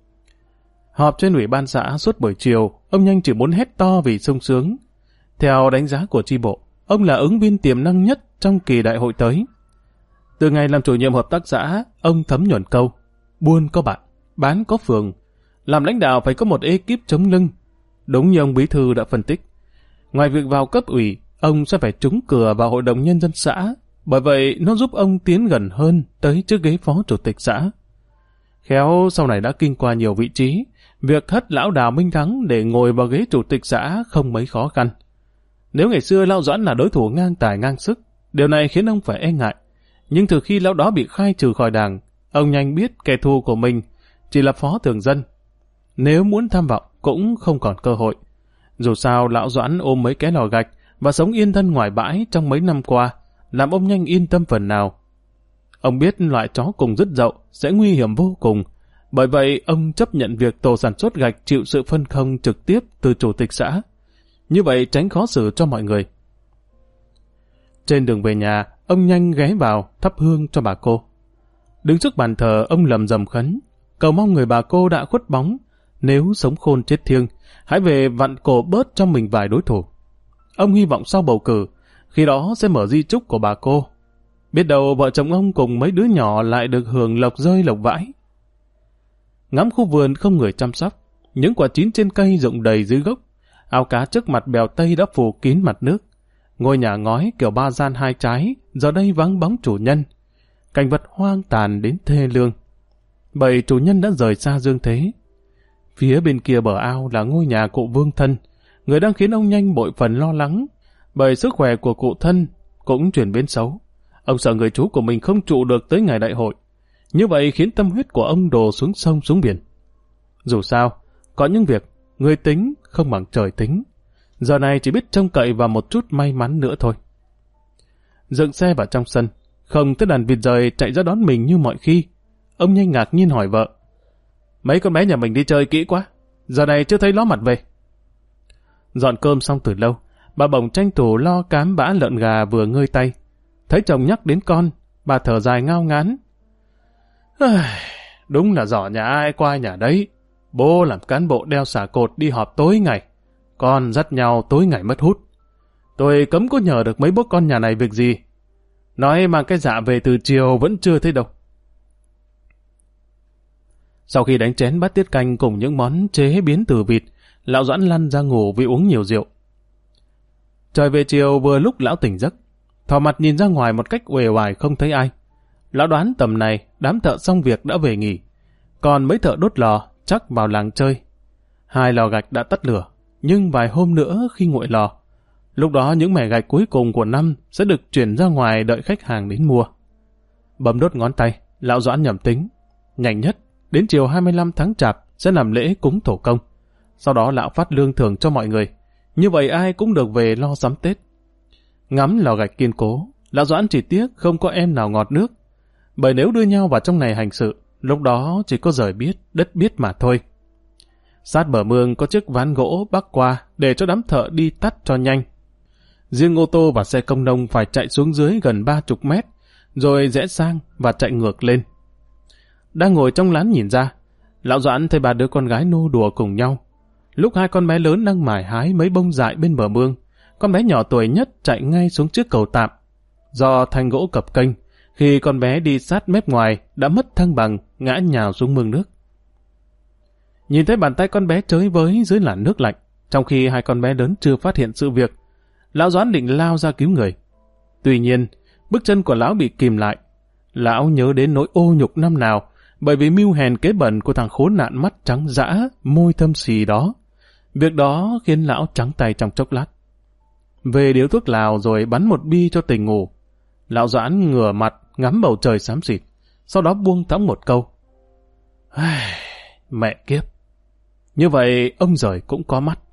Họp trên ủy ban xã suốt buổi chiều, ông Nhanh chỉ muốn hét to vì sung sướng. Theo đánh giá của chi bộ, ông là ứng viên tiềm năng nhất trong kỳ đại hội tới. Từ ngày làm chủ nhiệm hợp tác xã, ông thấm nhuần câu: buôn có bạn, bán có phường, làm lãnh đạo phải có một ekip chống lưng. Đúng như ông bí thư đã phân tích, ngoài việc vào cấp ủy, ông sẽ phải trúng cử vào hội đồng nhân dân xã, bởi vậy nó giúp ông tiến gần hơn tới chiếc ghế phó chủ tịch xã. Khéo sau này đã kinh qua nhiều vị trí, việc hất lão Đào Minh Thắng để ngồi vào ghế chủ tịch xã không mấy khó khăn. Nếu ngày xưa lão Doãn là đối thủ ngang tài ngang sức, điều này khiến ông phải e ngại. Nhưng từ khi lão đó bị khai trừ khỏi đảng, ông Nhanh biết kẻ thù của mình chỉ là phó thường dân. Nếu muốn tham vọng cũng không còn cơ hội. Dù sao lão Doãn ôm mấy cái lò gạch và sống yên thân ngoài bãi trong mấy năm qua, làm ông Nhanh yên tâm phần nào. Ông biết loại chó cùng dứt dậu sẽ nguy hiểm vô cùng, bởi vậy ông chấp nhận việc tổ sản xuất gạch chịu sự phân công trực tiếp từ chủ tịch xã. Như vậy tránh khó xử cho mọi người. Trên đường về nhà, ông Nhanh ghé vào thắp hương cho bà cô. Đứng trước bàn thờ, ông lầm rầm khấn, cầu mong người bà cô đã khuất bóng, nếu sống khôn chết thiêng, hãy về vặn cổ bớt cho mình vài đối thủ. Ông hy vọng sau bầu cử, khi đó sẽ mở di chúc của bà cô. Biết đâu vợ chồng ông cùng mấy đứa nhỏ lại được hưởng lộc rơi lộc vãi. Ngắm khu vườn không người chăm sóc, những quả chín trên cây rụng đầy dưới gốc, ao cá trước mặt bèo Tây đã phủ kín mặt nước. Ngôi nhà ngói kiểu 3 gian 2 trái, giờ đây vắng bóng chủ nhân. Cảnh vật hoang tàn đến thê lương. Bởi chủ nhân đã rời xa dương thế. Phía bên kia bờ ao là ngôi nhà cụ Vương Thân, người đang khiến ông Nhanh bội phần lo lắng, bởi sức khỏe của cụ Thân cũng chuyển biến xấu. Ông sợ người chú của mình không trụ được tới ngày đại hội. Như vậy khiến tâm huyết của ông đổ xuống sông xuống biển. Dù sao, có những việc người tính không bằng trời tính. Giờ này chỉ biết trông cậy vào một chút may mắn nữa thôi. Dựng xe vào trong sân, không thấy đàn vịt rời chạy ra đón mình như mọi khi. Ông Nhanh ngạc nhiên hỏi vợ: mấy con bé nhà mình đi chơi kỹ quá, giờ này chưa thấy ló mặt về. Dọn cơm xong từ lâu, bà bỗng tranh thủ lo cám bã lợn gà vừa ngơi tay. Thấy chồng nhắc đến con, bà thở dài ngao ngán. Đúng là giỏ nhà ai qua nhà đấy. Bố làm cán bộ đeo xà cột đi họp tối ngày, con dắt nhau tối ngày mất hút. Tôi cấm có nhờ được mấy bố con nhà này việc gì. Nói mang cái dạ về từ chiều vẫn chưa thấy đâu. Sau khi đánh chén bát tiết canh cùng những món chế biến từ vịt, lão Doãn lăn ra ngủ vì uống nhiều rượu. Trời về chiều vừa lúc lão tỉnh giấc, thò mặt nhìn ra ngoài một cách uể oải không thấy ai. Lão đoán tầm này đám thợ xong việc đã về nghỉ, còn mấy thợ đốt lò chắc vào làng chơi. 2 lò gạch đã tắt lửa, nhưng vài hôm nữa khi nguội lò, lúc đó những mẻ gạch cuối cùng của năm sẽ được chuyển ra ngoài đợi khách hàng đến mua. Bấm đốt ngón tay, lão Doãn nhẩm tính, nhanh nhất đến chiều 25 tháng Chạp sẽ làm lễ cúng tổ công. Sau đó lão phát lương thưởng cho mọi người, như vậy ai cũng được về lo sắm Tết. Ngắm lò gạch kiên cố, lão Doãn chỉ tiếc không có em nào ngọt nước, bởi nếu đưa nhau vào trong này hành sự, lúc đó chỉ có rời biết, đất biết mà thôi. Sát bờ mương có chiếc ván gỗ bắc qua để cho đám thợ đi tắt cho nhanh. Riêng ô tô và xe công nông phải chạy xuống dưới gần 30 mét, rồi rẽ sang và chạy ngược lên. Đang ngồi trong lán nhìn ra, lão Doãn thấy 3 đứa con gái nô đùa cùng nhau. Lúc 2 con bé lớn đang mải hái mấy bông dại bên bờ mương, con bé nhỏ tuổi nhất chạy ngay xuống trước cầu tạm. Do thanh gỗ cập kênh, khi con bé đi sát mép ngoài đã mất thăng bằng, ngã nhào xuống mương nước. Nhìn thấy bàn tay con bé chới với dưới làn nước lạnh, trong khi 2 con bé lớn chưa phát hiện sự việc, Lão Doãn định lao ra cứu người. Tuy nhiên, bước chân của lão bị kìm lại. Lão nhớ đến nỗi ô nhục năm nào, bởi vì mưu hèn kế bẩn của thằng khốn nạn mắt trắng dã, môi thâm xì đó. Việc đó khiến lão trắng tay trong chốc lát. Về điếu thuốc lào rồi bắn một bi cho tỉnh ngủ. Lão Doãn ngửa mặt ngắm bầu trời xám xịt, sau đó buông thõng một câu. Mẹ kiếp. Như vậy ông giời cũng có mắt.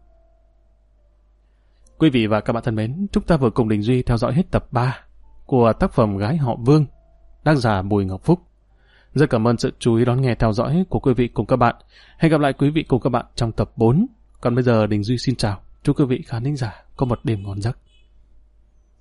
Quý vị và các bạn thân mến, chúng ta vừa cùng Đình Duy theo dõi hết tập 3 của tác phẩm Gái họ Vương, tác giả Bùi Ngọc Phúc. Rất cảm ơn sự chú ý đón nghe theo dõi của quý vị cùng các bạn. Hẹn gặp lại quý vị cùng các bạn trong tập 4. Còn bây giờ Đình Duy xin chào. Chúc quý vị khán thính giả có một đêm ngon giấc.